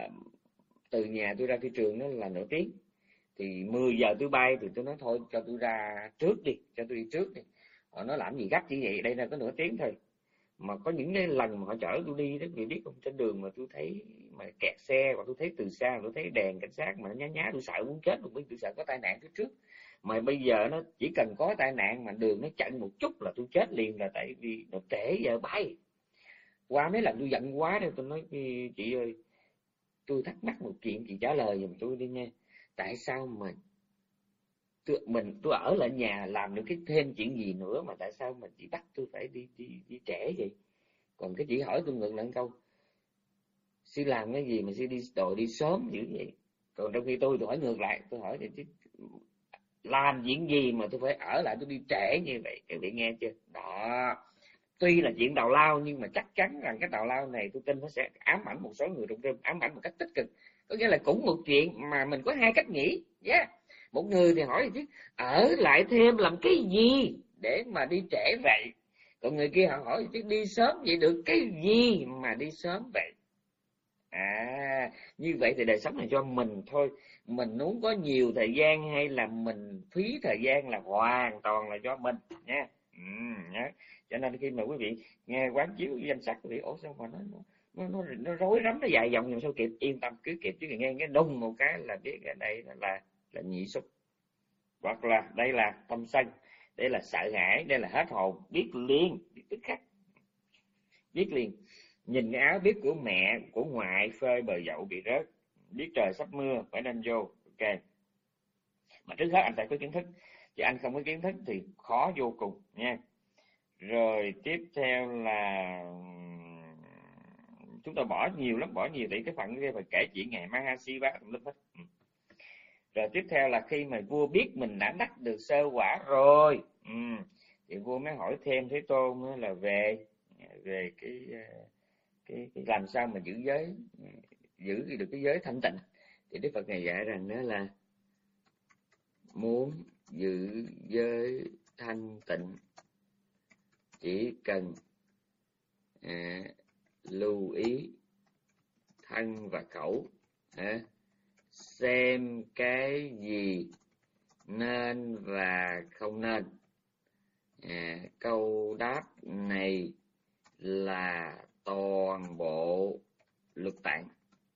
từ nhà tôi ra thị trường nó là nửa tiếng, thì mười giờ tôi bay thì tôi nói thôi cho tôi ra trước đi, cho tôi đi trước đi. Họ nói làm gì gấp chỉ vậy, đây là có nửa tiếng thôi. Mà có những cái lần mà họ chở tôi đi đó, vì biết không, trên đường mà tôi thấy mà kẹt xe, và tôi thấy từ xa tôi thấy đèn cảnh sát mà nó nhá nhá, tôi sợ muốn chết luôn, tôi sợ có tai nạn phía trước. Mà bây giờ nó chỉ cần có tai nạn mà đường nó chặn một chút là tôi chết liền, là tại vì nó trễ giờ bay. Qua mấy lần tôi giận quá đó, tôi nói chị ơi, tôi thắc mắc một chuyện, chị trả lời giùm tôi đi nha. Tại sao mà tôi, mình tôi ở lại nhà làm được cái thêm chuyện gì nữa, mà tại sao mà chị bắt tôi phải đi đi đi trễ vậy? Còn cái chị hỏi tôi ngược lại câu, sư làm cái gì mà sư đi đòi đi sớm dữ vậy? Còn trong khi tôi tôi hỏi ngược lại, tôi hỏi chị làm chuyện gì mà tôi phải ở lại tôi đi trễ như vậy? Các vị nghe chưa đó? Tuy là chuyện tào lao nhưng mà chắc chắn rằng cái tào lao này tôi tin nó sẽ ám ảnh một số người trong đêm, ám ảnh một cách tích cực. Có nghĩa là cũng một chuyện mà mình có hai cách nghĩ. Yeah. Một người thì hỏi chứ ở lại thêm làm cái gì để mà đi trễ vậy? Còn người kia họ hỏi chứ đi sớm vậy được cái gì mà đi sớm vậy? À, như vậy thì đời sống này cho mình thôi. Mình muốn có nhiều thời gian hay là mình phí thời gian là hoàn toàn là do mình nha. Ừ, nhá. Cho nên khi mà quý vị nghe quán chiếu danh sách, quý vị ủa sao mà nó nó nó nó rối rắm, nó dài dòng làm sao kịp? Yên tâm, cứ kịp chứ, nghe cái đùng một cái là biết ở đây là là, là nhị xúc, hoặc là đây là tâm sân, đây là sợ hãi, đây là hết hồn, biết liền, biết tức khắc, biết liền. Nhìn cái áo biết của mẹ của ngoại phơi bờ dậu bị rớt, biết trời sắp mưa phải nên vô. Ok, Mà trước hết anh phải có kiến thức, chứ anh không có kiến thức thì khó vô cùng nha. Rồi tiếp theo là chúng ta bỏ nhiều lắm, bỏ nhiều để cái phần kia phải kể chuyện ngày Mahasiva tùm lum hết. Rồi tiếp theo là khi mà vua biết mình đã đắc được sơ quả rồi, ừ, thì vua mới hỏi thêm Thế Tôn là về về cái cái, cái làm sao mà giữ giới, giữ được cái giới thanh tịnh. Thì Đức Phật ngày dạy rằng đó là muốn giữ giới thanh tịnh chỉ cần à, lưu ý thân và khẩu, à, xem cái gì nên và không nên. À, câu đáp này là toàn bộ luật tạng.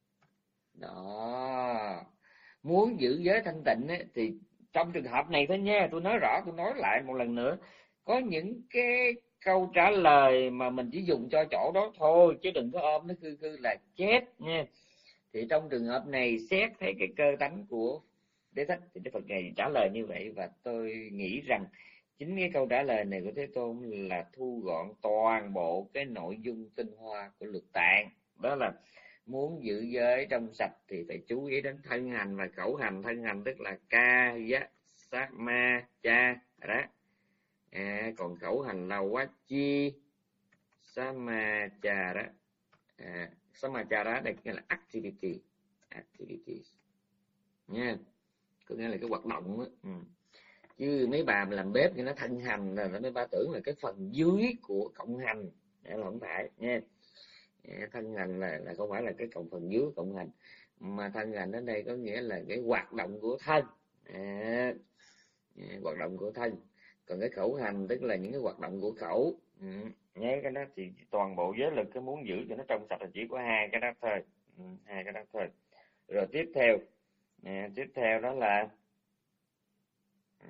Đó, muốn giữ giới thanh tịnh ấy, thì trong trường hợp này thôi nha, tôi nói rõ, tôi nói lại một lần nữa, có những cái câu trả lời mà mình chỉ dùng cho chỗ đó thôi, chứ đừng có ôm nó khư khư là chết nha. Thì trong trường hợp này xét thấy cái cơ tánh của Đế Thích thì Đức Phật này trả lời như vậy, và tôi nghĩ rằng chính cái câu trả lời này của Thế Tôn là thu gọn toàn bộ cái nội dung tinh hoa của luật tạng. Đó là muốn giữ giới trong sạch thì phải chú ý đến thân hành và khẩu hành. Thân hành tức là ca giá sát ma cha đó, à, còn khẩu hành là quá chi sa ma cha đó. À, samachara đây nghĩa là activity, activities nha, có nghĩa là cái hoạt động đó. Ừ. Chứ mấy bà mà làm bếp thì nó thân hành là mấy bà tưởng là cái phần dưới của cộng hành, là không phải nha. Thân hành là, là không phải là cái cộng phần dưới cộng hành, mà thân hành ở đây có nghĩa là cái hoạt động của thân, à, hoạt động của thân. Còn cái khẩu hành tức là những cái hoạt động của khẩu. Ừ. Nhớ cái đó thì toàn bộ giới lực cái muốn giữ cho nó trong sạch là chỉ có hai cái đó thôi, ừ, hai cái đó thôi. Rồi tiếp theo, à, tiếp theo đó là ừ,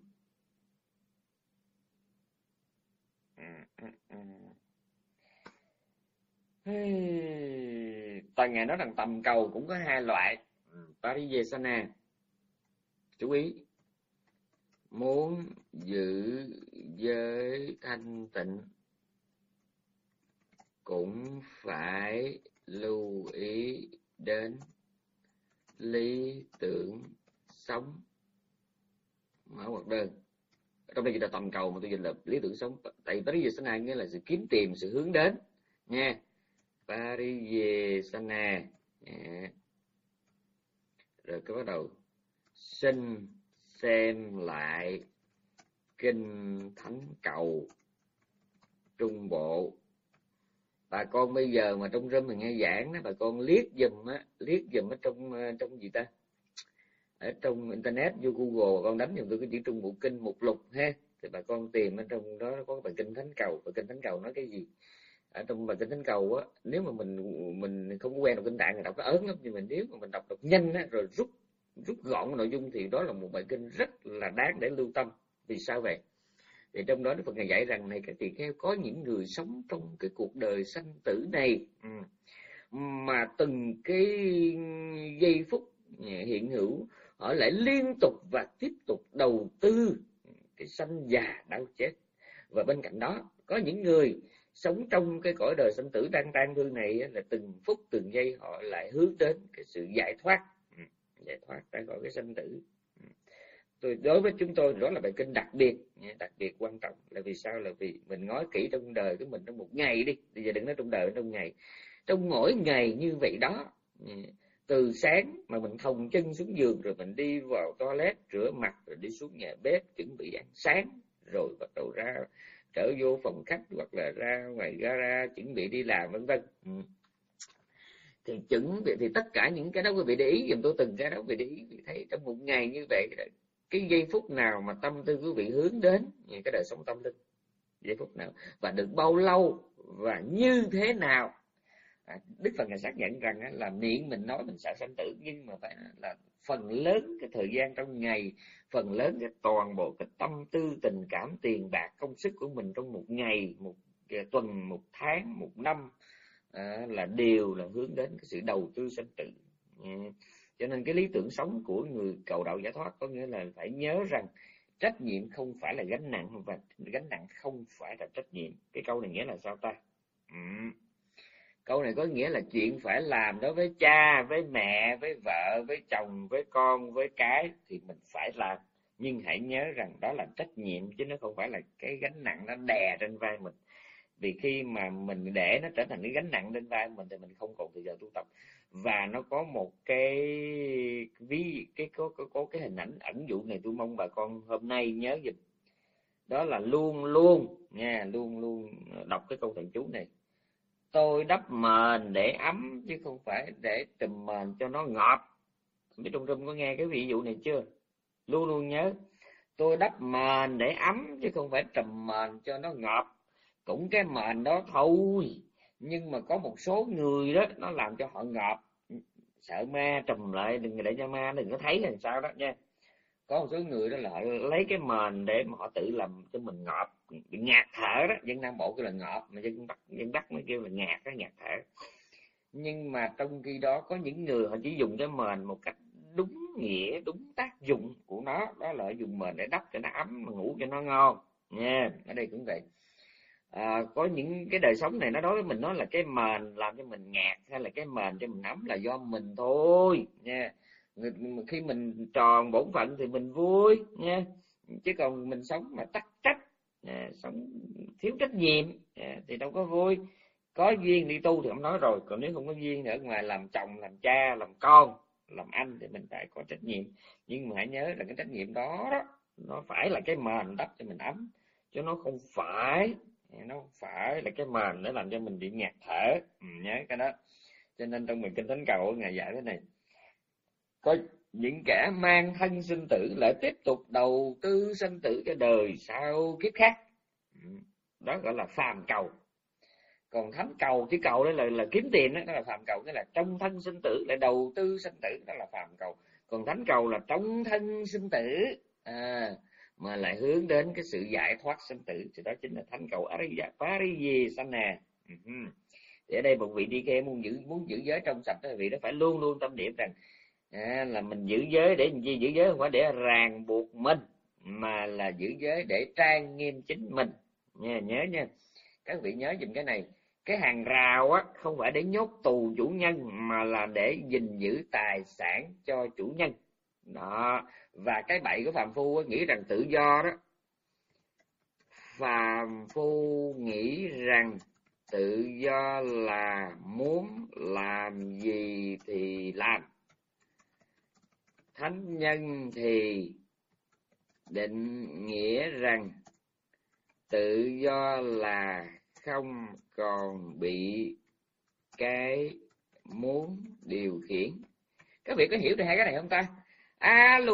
ừ, ừ, ừ. Toàn ngày nói rằng tầm cầu cũng có hai loại. Pariyesana, chú ý, muốn giữ giới thanh tịnh cũng phải lưu ý đến lý tưởng sống. Mở ngoặc đơn. Trong đây chỉ là tầm cầu mà tôi dịch là lý tưởng sống. Tại Pariyesana nghĩa là sự kiếm tìm, sự hướng đến nha. Pariyesana. Yeah. Rồi cứ bắt đầu xin xem lại kinh thánh cầu Trung Bộ. Bà con bây giờ mà trong room mình nghe giảng đó, bà con liếc dùm á, liếc dùm ở trong trong gì ta, ở trong internet, vô Google, bà con đánh dùm tôi cái chữ Trung Bộ kinh mục lục ha, thì bà con tìm ở trong đó có bài kinh thánh cầu. Và kinh thánh cầu nói cái gì? Ở trong bài kinh thánh cầu á, nếu mà mình mình không có quen đọc kinh tạng thì đọc nó ớn lắm, nhưng mà nếu mà mình đọc đọc nhanh á, rồi rút rút gọn nội dung thì đó là một bài kinh rất là đáng để lưu tâm. Vì sao vậy? Thì trong đó Đức Phật ngài dạy rằng này các tỳ kheo, có những người sống trong cái cuộc đời sanh tử này, mà từng cái giây phút hiện hữu họ lại liên tục và tiếp tục đầu tư cái sanh già đau chết. Và bên cạnh đó có những người sống trong cái cõi đời sanh tử đang tang thương này là từng phút từng giây họ lại hướng đến cái sự giải thoát, giải thoát ra khỏi cái sanh tử. Tôi đối với chúng tôi đó là bài kinh đặc biệt, đặc biệt quan trọng. Là vì sao? Là vì mình nói kỹ trong đời của mình trong một ngày đi, bây giờ đừng nói trong đời, trong ngày, trong mỗi ngày như vậy đó, từ sáng mà mình thòng chân xuống giường, rồi mình đi vào toilet rửa mặt, rồi đi xuống nhà bếp chuẩn bị ăn sáng, rồi bắt đầu ra trở vô phòng khách hoặc là ra ngoài gara chuẩn bị đi làm vân vân. Thì chuẩn bị thì tất cả những cái đó quý vị để ý giùm tôi, từng cái đó quý vị để ý, thấy trong một ngày như vậy, cái giây phút nào mà tâm tư quý vị hướng đến cái đời sống tâm linh, giây phút nào và được bao lâu và như thế nào. À, Đức Phật ngài xác nhận rằng á, là miệng mình nói mình sợ sanh tử, nhưng mà phải là phần lớn cái thời gian trong ngày, phần lớn cái toàn bộ cái tâm tư tình cảm tiền bạc công sức của mình trong một ngày, một tuần, một tháng, một năm, à, là đều là hướng đến cái sự đầu tư sanh tử. Ừ. Cho nên cái lý tưởng sống của người cầu đạo giải thoát có nghĩa là phải nhớ rằng trách nhiệm không phải là gánh nặng, và gánh nặng không phải là trách nhiệm. Cái câu này nghĩa là sao ta? Ừ. Câu này có nghĩa là chuyện phải làm đối với cha, với mẹ, với vợ, với chồng, với con, với cái thì mình phải làm. Nhưng hãy nhớ rằng đó là trách nhiệm, chứ nó không phải là cái gánh nặng nó đè trên vai mình. Vì khi mà mình để nó trở thành cái gánh nặng lên vai mình thì mình không còn thời giờ tu tập. Và nó có một cái ví cái có, có có cái hình ảnh ẩn dụ này, tôi mong bà con hôm nay nhớ giùm. Đó là luôn luôn nha, luôn luôn đọc cái câu thần chú này: tôi đắp mền để ấm chứ không phải để trùm mền cho nó ngọt. Không biết trong rừng có nghe cái ví dụ này chưa? Luôn luôn nhớ, tôi đắp mền để ấm chứ không phải trùm mền cho nó ngọt. Cũng cái mền đó thôi, nhưng mà có một số người đó nó làm cho họ ngọt. Sợ ma trùm lại, đừng để cho ma đừng có thấy làm sao đó nha. Có một số người đó là họ lấy cái mền để mà họ tự làm cho mình ngọt, bị ngạt thở đó. Dân Nam Bộ kêu là ngọt, mà dân Bắc dân Bắc mới kêu là ngạt, cái ngạt thở. Nhưng mà trong khi đó có những người họ chỉ dùng cái mền một cách đúng nghĩa, đúng tác dụng của nó, đó là dùng mền để đắp cho nó ấm mà ngủ cho nó ngon nha. Ở đây cũng vậy. À, có những cái đời sống này nó đối với mình nó là cái mền làm cho mình ngạt, hay là cái mền cho mình ấm là do mình thôi nha. Khi mình tròn bổn phận thì mình vui nha, chứ còn mình sống mà tắc trách, à, sống thiếu trách nhiệm, à, thì đâu có vui. Có duyên đi tu thì không nói rồi, còn nếu không có duyên thì ở ngoài làm chồng, làm cha, làm con, làm anh thì mình phải có trách nhiệm. Nhưng mà hãy nhớ là cái trách nhiệm đó, đó nó phải là cái mền đắp cho mình ấm, chứ nó không phải nó không phải là cái mền để làm cho mình bị ngạt thở. Ừ, nhớ cái đó. Cho nên trong bài kinh Thánh Cầu ngài dạy thế này: có những kẻ mang thân sinh tử lại tiếp tục đầu tư sinh tử cho đời sau kiếp khác. Đó gọi là phàm cầu. Còn thánh cầu, cái cầu đó là, là kiếm tiền đó, đó là phàm cầu. Cái là trong thân sinh tử lại đầu tư sinh tử, đó là phàm cầu. Còn thánh cầu là trong thân sinh tử, à, mà lại hướng đến cái sự giải thoát sinh tử, thì đó chính là thánh cầu Pariyesana. Thì ở đây một vị đi khe muốn giữ muốn giữ giới trong sạch, vị đó phải luôn luôn tâm niệm rằng à, là mình giữ giới để làm gì? Giữ giới không phải để ràng buộc mình, mà là giữ giới để trang nghiêm chính mình nha. Nhớ nha, các vị nhớ dùm cái này. Cái hàng rào á không phải để nhốt tù chủ nhân, mà là để gìn giữ tài sản cho chủ nhân đó. Và cái bậy của phàm phu á, nghĩ rằng tự do đó. Phàm phu nghĩ rằng tự do là muốn làm gì thì làm. Thánh nhân thì định nghĩa rằng tự do là không còn bị cái muốn điều khiển. Các vị có hiểu được hai cái này không ta? Alo,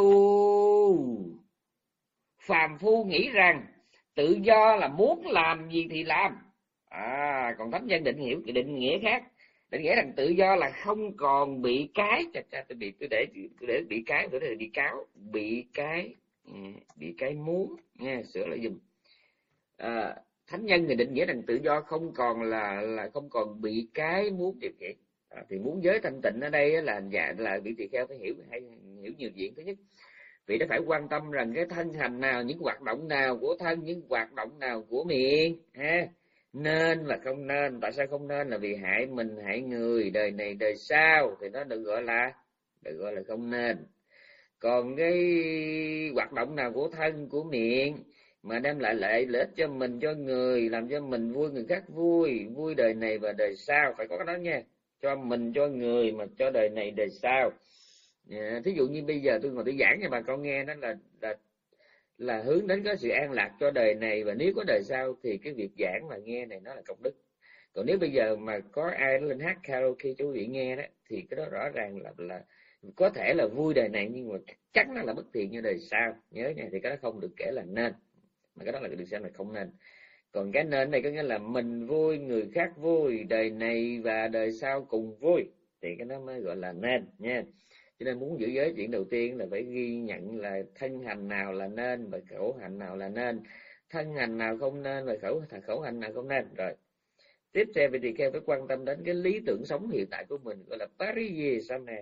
phàm phu nghĩ rằng tự do là muốn làm gì thì làm. À, còn thánh nhân định hiểu định nghĩa khác, định nghĩa rằng tự do là không còn bị cái, chà, chà, tôi bị tôi để tôi để bị cái, tôi để bị cáo, bị cái bị cái muốn nha, sửa lại dùm. À, thánh nhân thì định nghĩa rằng tự do không còn là là không còn bị cái muốn điều khiển. À, thì muốn giới thanh tịnh ở đây là dạ là vị tỳ kheo phải hiểu hay hiểu nhiều chuyện. Thứ nhất, vị đã phải quan tâm rằng cái thân hành nào, những hoạt động nào của thân, những hoạt động nào của miệng ha, nên và không nên. Tại sao không nên? Là vì hại mình, hại người, đời này đời sau, thì nó được gọi là được gọi là không nên. Còn cái hoạt động nào của thân, của miệng mà đem lại lợi ích cho mình, cho người, làm cho mình vui, người khác vui, vui đời này và đời sau, phải có cái đó nha. Cho mình, cho người, mà cho đời này đời sau. À, thí dụ như bây giờ tôi ngồi tôi giảng cho bà con nghe, đó là là là hướng đến cái sự an lạc cho đời này, và nếu có đời sau thì cái việc giảng và nghe này nó là công đức. Còn nếu bây giờ mà có ai lên hát karaoke cho quý vị nghe đó, thì cái đó rõ ràng là là có thể là vui đời này, nhưng mà chắc chắn nó là bất thiện như đời sau. Nhớ nha, thì cái đó không được kể là nên, mà cái đó là được xem là không nên. Còn cái nên này có nghĩa là mình vui, người khác vui, đời này và đời sau cùng vui, thì cái đó mới gọi là nên nha. Cho nên muốn giữ giới, chuyện đầu tiên là phải ghi nhận là thân hành nào là nên và khẩu hành nào là nên, thân hành nào không nên và khẩu khẩu hành nào không nên. Rồi tiếp theo vị tỳ kheo phải quan tâm đến cái lý tưởng sống hiện tại của mình, gọi là Pariyesana.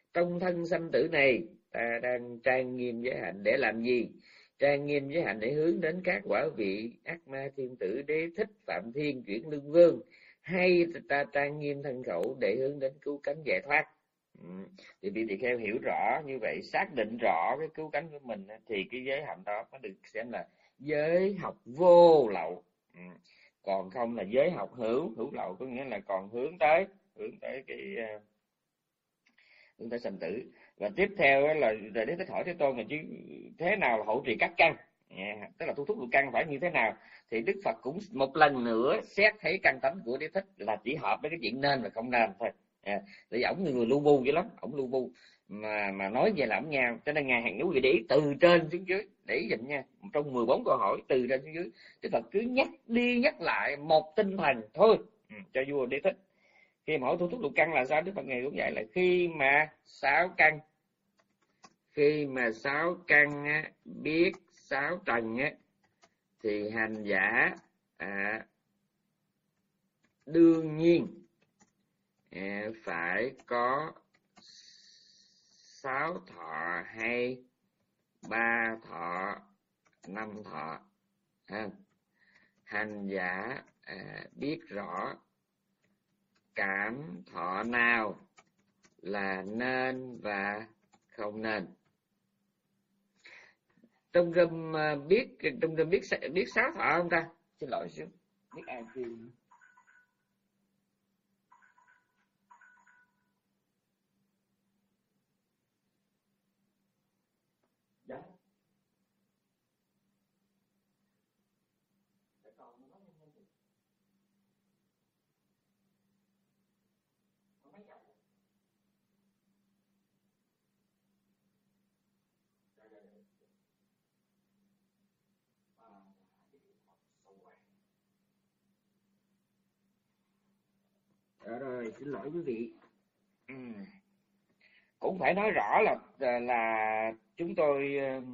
trong thân sanh tử này ta đang trang nghiêm giới hạnh để làm gì? Trang nghiêm giới hạnh để hướng đến các quả vị ác ma, thiên tử, đế thích, phạm thiên, chuyển lương vương, hay ta trang nghiêm thân khẩu để hướng đến cứu cánh giải thoát? Ừ. Thì vị tỳ kheo hiểu rõ như vậy, xác định rõ cái cứu cánh của mình, thì cái giới hạnh đó nó được xem là giới học vô lậu. Ừ. Còn không là giới học hữu hữu lậu, có nghĩa là còn hướng tới hướng tới cái hướng tới sanh tử. Và tiếp theo là Đại Đế Thích hỏi Thế Tôn là chứ thế nào là hộ trì các căn, yeah, tức là thu thúc được căn phải như thế nào? Thì Đức Phật cũng một lần nữa xét thấy căn tánh của Đế Thích là chỉ hợp với cái chuyện nên và không nên thôi. À, thì ổng người lu bu dữ lắm, ổng lu bu mà mà nói về là ổng nhau, cho nên ngài Hằng Nhú để ý từ trên xuống dưới, để ý dùm nha, trong mười bốn câu hỏi từ trên xuống dưới, Đức Phật cứ nhắc đi nhắc lại một tinh thần thôi. Ừ, cho vua Đế Thích. Khi mà hỏi thu thúc lục căn là sao, Đức Phật ngài cũng dạy là khi mà sáu căn khi mà sáu căn á, biết sáu trần á, thì hành giả à, đương nhiên à, phải có sáu thọ hay ba thọ, năm thọ. À, hành giả à, biết rõ cảm thọ nào là nên và không nên. Trong râm biết trong râm biết biết sáu thọ không ta? Xin lỗi xíu, biết ai kêu đó. Ờ, rồi xin lỗi quý vị. Ừ. Cũng phải nói rõ là là chúng tôi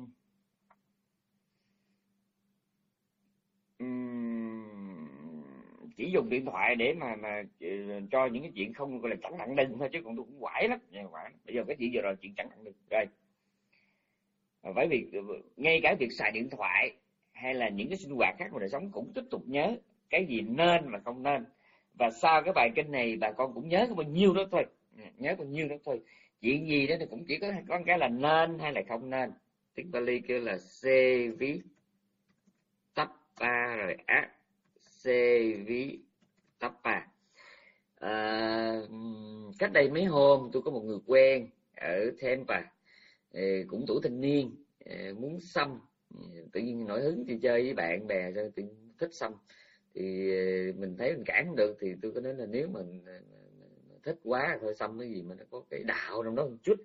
um, chỉ dùng điện thoại để mà mà cho những cái chuyện không gọi là chẳng nặng đừng thôi, chứ còn tôi cũng quải lắm, quải. Bây giờ cái chuyện vừa rồi chuyện chẳng nặng đừng rồi. Bởi vì ngay cả việc xài điện thoại hay là những cái sinh hoạt khác của đời sống cũng tiếp tục nhớ cái gì nên và không nên. Và sau cái bài kinh này bà con cũng nhớ có bao nhiêu đó thôi, nhớ bao nhiêu đó thôi. Chuyện gì đó thì cũng chỉ có có cái là nên hay là không nên. Tiếng Pali kêu là se vi tappa rồi á, se vi tappa. À, cách đây mấy hôm tôi có một người quen ở Tampa, cũng tuổi thanh niên, muốn xăm, tự nhiên nổi hứng đi chơi với bạn bè rồi tự nhiên thích xăm, thì mình thấy mình cản không được, thì tôi có nói là nếu mình thích quá thôi xăm cái gì mà nó có cái đạo trong đó một chút.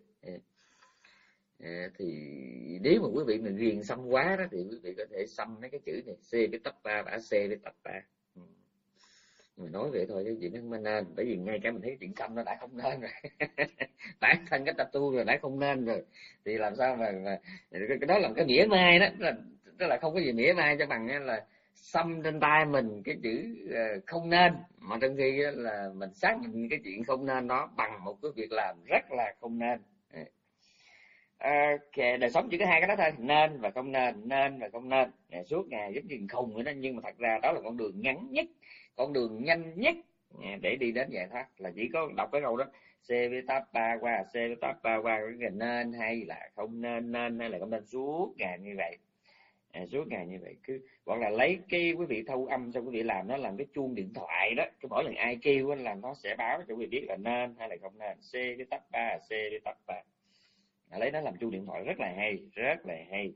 À, thì nếu mà quý vị mình ghiền xăm quá đó thì quý vị có thể xăm mấy cái chữ này C với tập ba và C với tập ba. Ừ. Mình nói vậy thôi chứ chuyện nó không nên, bởi vì ngay cả mình thấy chuyện xăm nó đã không nên rồi. Bản thân cái tattoo rồi đã không nên rồi, thì làm sao mà, mà cái đó là cái mỉa mai đó, là tức là không có gì mỉa mai cho bằng là xăm trên tay mình cái chữ không nên, mà trong khi là mình xác định cái chuyện không nên đó bằng một cái việc làm rất là không nên. Ok, đời sống chỉ có hai cái đó thôi, nên và không nên, nên và không nên. Nè, suốt ngày giống như khùng vậy đó, nhưng mà thật ra đó là con đường ngắn nhất, con đường nhanh nhất để đi đến giải thoát, là chỉ có đọc cái câu đó C với táp ba qua, C với táp ba qua, cái nên hay là không nên, nên hay là không nên, suốt ngày như vậy. À, suốt ngày như vậy, cứ hoặc là lấy cái quý vị thu âm xong quý vị làm nó làm cái chuông điện thoại đó, cứ mỗi lần ai kêu là nó sẽ báo cho quý vị biết là nên hay là không nên, C với táp ba, C với táp ba. Lấy nó làm chuông điện thoại rất là hay, rất là hay.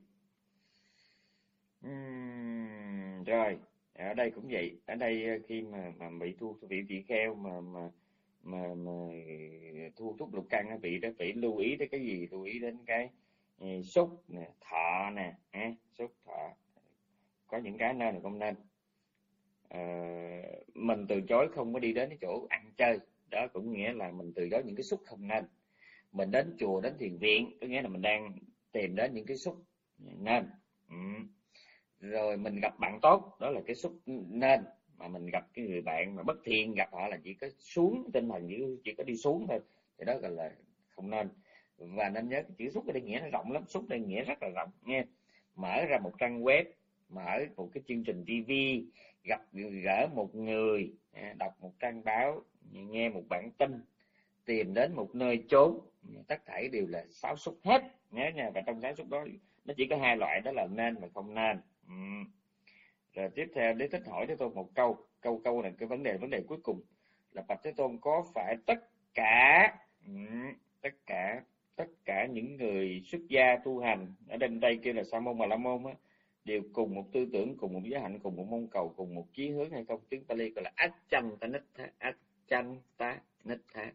Uhm, rồi ở đây cũng vậy, ở đây khi mà mà bị thu vị tỳ kheo mà mà mà, mà thu thúc lục căn, vị đó phải lưu ý tới cái gì? Lưu ý đến cái xúc nè, thọ nè, à, xúc thọ, có những cái nên là không nên. À, mình từ chối không có đi đến cái chỗ ăn chơi, đó cũng nghĩa là mình từ chối những cái xúc không nên. Mình đến chùa, đến thiền viện, có nghĩa là mình đang tìm đến những cái xúc nên. Ừ. Rồi mình gặp bạn tốt, đó là cái xúc nên. Mà mình gặp cái người bạn mà bất thiện, gặp họ là chỉ có xuống tinh thần, chỉ, chỉ có đi xuống thôi, thì đó gọi là không nên. Và nên nhớ cái chữ xúc ở đây nghĩa nó rộng lắm, xúc đây nghĩa rất là rộng nghe. Mở ra một trang web, mở một cái chương trình ti vi, gặp gỡ một người, đọc một trang báo, nghe một bản tin, tìm đến một nơi chốn, tất thảy đều là sáu xúc hết, nhớ nha. Và trong sáu xúc đó nó chỉ có hai loại, đó là nên và không nên. Ừ. Rồi tiếp theo Đế Thích hỏi Thế Tôn một câu, câu câu này cái vấn đề vấn đề cuối cùng là bạch Thế Tôn, có phải tất cả ừ, tất cả tất cả những người xuất gia tu hành ở bên đây kia là sa môn và la môn á, đều cùng một tư tưởng, cùng một giới hạnh, cùng một mong cầu, cùng một chí hướng hay không? Tiếng Pali gọi là Acchantanittha, Acchantanittha,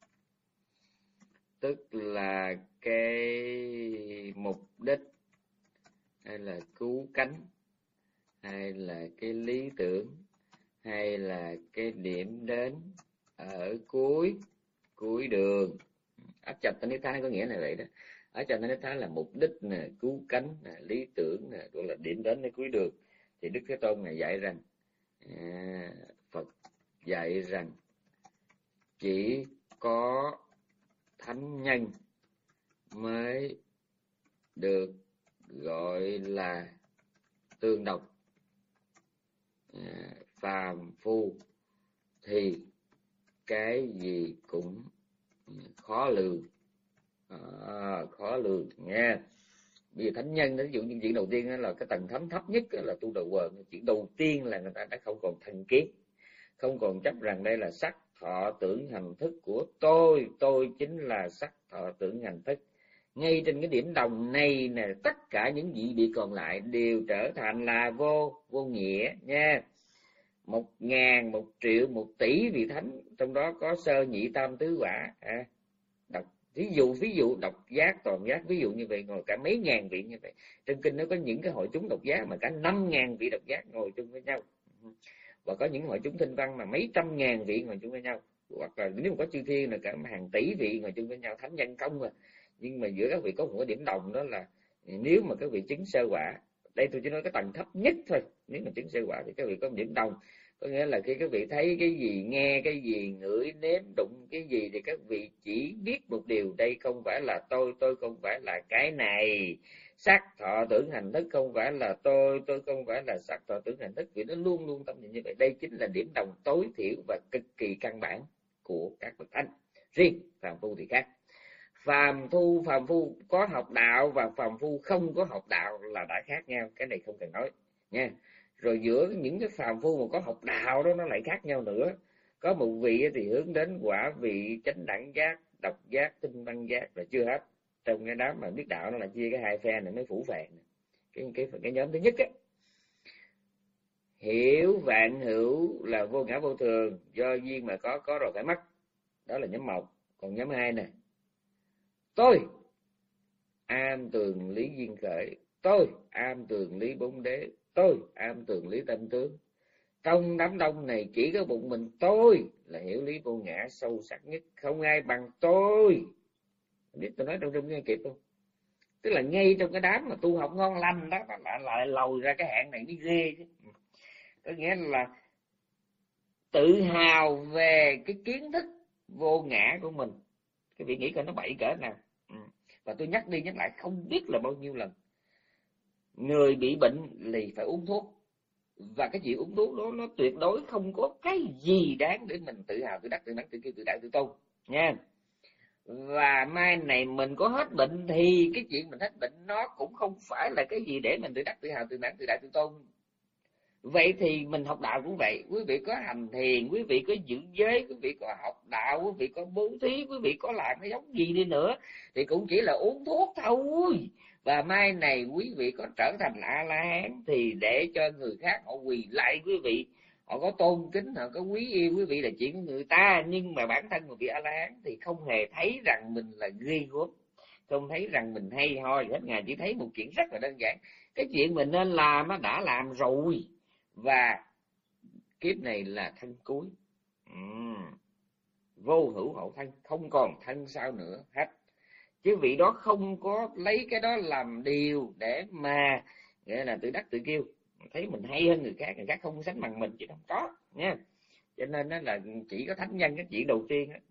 tức là cái mục đích hay là cứu cánh hay là cái lý tưởng hay là cái điểm đến ở cuối cuối đường. Acchantanittha có nghĩa là vậy đó. Acchantanittha là mục đích nè, cứu cánh nè, lý tưởng nè, gọi là điểm đến ở cuối đường. Thì Đức Thế Tôn này dạy rằng à, Phật dạy rằng chỉ có thánh nhân mới được gọi là tương đồng, à, phàm phu thì cái gì cũng khó lường, à, khó lường nghe. Bây giờ thánh nhân, ví dụ như chuyện đầu tiên là cái tầng thánh thấp nhất là tu đầu quần. Chuyện đầu tiên là người ta đã không còn thành kiến, không còn chấp rằng đây là sắc thọ tưởng hành thức của tôi, tôi chính là sắc thọ tưởng hành thức. Ngay trên cái điểm đồng này nè, tất cả những vị bị còn lại đều trở thành là vô vô nghĩa nha. Một ngàn, một triệu, một tỷ vị thánh, trong đó có sơ nhị tam tứ quả. À, đọc ví dụ ví dụ độc giác toàn giác, ví dụ như vậy, ngồi cả mấy ngàn vị như vậy. Trong kinh nó có những cái hội chúng độc giác mà cả năm ngàn vị độc giác ngồi chung với nhau, và có những hội chúng thinh văn mà mấy trăm ngàn vị ngồi chung với nhau, hoặc là nếu mà có chư thiên là cả hàng tỷ vị ngồi chung với nhau, thánh nhân công mà. Nhưng mà giữa các vị có một cái điểm đồng, đó là nếu mà các vị chứng sơ quả, đây tôi chỉ nói cái tầng thấp nhất thôi, nếu mà chứng sơ quả thì các vị có một điểm đồng, có nghĩa là khi các vị thấy cái gì, nghe cái gì, ngửi nếm đụng cái gì thì các vị chỉ biết một điều, đây không phải là tôi, tôi không phải là cái này. Sắc thọ tưởng hành thức không phải là tôi, tôi không phải là sắc thọ tưởng hành thức. Vì nó luôn luôn tâm nhìn như vậy. Đây chính là điểm đồng tối thiểu và cực kỳ căn bản của các bậc thánh. Riêng phàm phu thì khác. Phàm thu phàm phu có học đạo và phàm phu không có học đạo là đã khác nhau, cái này không cần nói nha. Rồi giữa những cái phàm phu mà có học đạo đó nó lại khác nhau nữa. Có một vị thì hướng đến quả vị chánh đẳng giác, độc giác, tinh văn giác là chưa hết. Trong cái đám mà biết đạo nó là chia cái hai phe này mới phủ phàng. Cái cái cái nhóm thứ nhất á, hiểu vạn hữu là vô ngã vô thường, do duyên mà có, có rồi phải mất. Đó là nhóm một. Còn nhóm hai nè, tôi am tường lý duyên khởi, tôi am tường lý bốn đế, tôi am tường lý tâm tướng. Trong đám đông này chỉ có một mình tôi là hiểu lý vô ngã sâu sắc nhất, không ai bằng tôi. Biết tôi nói trong trung nghe kịp không? Tức là ngay trong cái đám mà tu học ngon lành đó, nó lại lại lòi ra cái hạng này mới ghê chứ. Có nghĩa là tự hào về cái kiến thức vô ngã của mình. Cái vị nghĩ coi nó bậy cỡ nào. Và tôi nhắc đi nhắc lại không biết là bao nhiêu lần. Người bị bệnh thì phải uống thuốc. Và cái chuyện uống thuốc đó nó tuyệt đối không có cái gì đáng để mình tự hào, tự đắc, tự đắc, tự kiêu, tự đại, tự tôn nha. Và mai này mình có hết bệnh thì cái chuyện mình hết bệnh nó cũng không phải là cái gì để mình tự đắc, tự hào, tự đắc, tự đại, tự tôn. Vậy thì mình học đạo cũng vậy. Quý vị có hành thiền, quý vị có giữ giới, quý vị có học đạo, quý vị có bố thí, quý vị có làm cái giống gì đi nữa thì cũng chỉ là uống thuốc thôi. Và mai này quý vị có trở thành A-la-hán thì để cho người khác họ quỳ lại quý vị, họ có tôn kính, họ có quý yêu quý vị là chuyện của người ta. Nhưng mà bản thân người bị A-la-hán thì không hề thấy rằng mình là ghê gớm, không thấy rằng mình hay ho gì hết. Ngài chỉ thấy một chuyện rất là đơn giản, cái chuyện mình nên làm đã làm rồi, và kiếp này là thân cuối, uhm. vô hữu hậu thân, không còn thân sau nữa hết. Chứ vị đó không có lấy cái đó làm điều để mà nghĩa là tự đắc tự kiêu, thấy mình hay hơn người khác, người khác không sánh bằng mình, chứ không có nha. Cho nên đó là chỉ có thánh nhân, cái chuyện đầu tiên đó,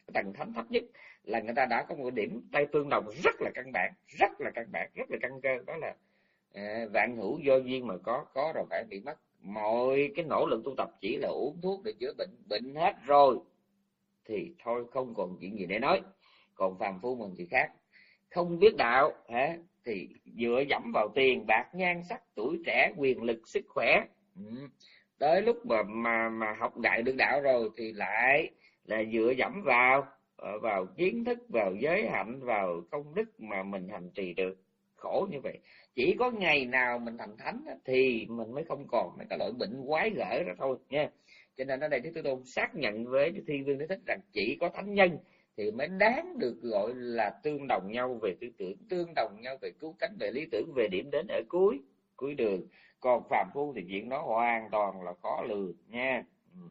tầng thánh thấp nhất là người ta đã có một điểm tay tương đồng rất là căn bản, rất là căn bản, rất là căn cơ, đó là à, vạn hữu do duyên mà có, có rồi phải bị mất. Mọi cái nỗ lực tu tập chỉ là uống thuốc để chữa bệnh, bệnh hết rồi thì thôi không còn chuyện gì để nói. Còn phàm phu mình thì khác, không biết đạo hả, thì dựa dẫm vào tiền bạc nhan sắc tuổi trẻ quyền lực sức khỏe. Ừ. Tới lúc mà mà mà học đại được đạo rồi thì lại là dựa dẫm vào vào kiến thức, vào giới hạnh, vào công đức mà mình hành trì được. Khổ như vậy. Chỉ có ngày nào mình thành thánh thì mình mới không còn mấy cái loại bệnh quái gở đó thôi nha. Cho nên ở đây Thế Tôn xác nhận với Thi Vương Đế Thích rằng chỉ có thánh nhân thì mới đáng được gọi là tương đồng nhau về tư tưởng, tương đồng nhau về cứu cánh, về lý tưởng, về điểm đến ở cuối cuối đường. Còn phàm phu thì chuyện đó hoàn toàn là khó lường nha.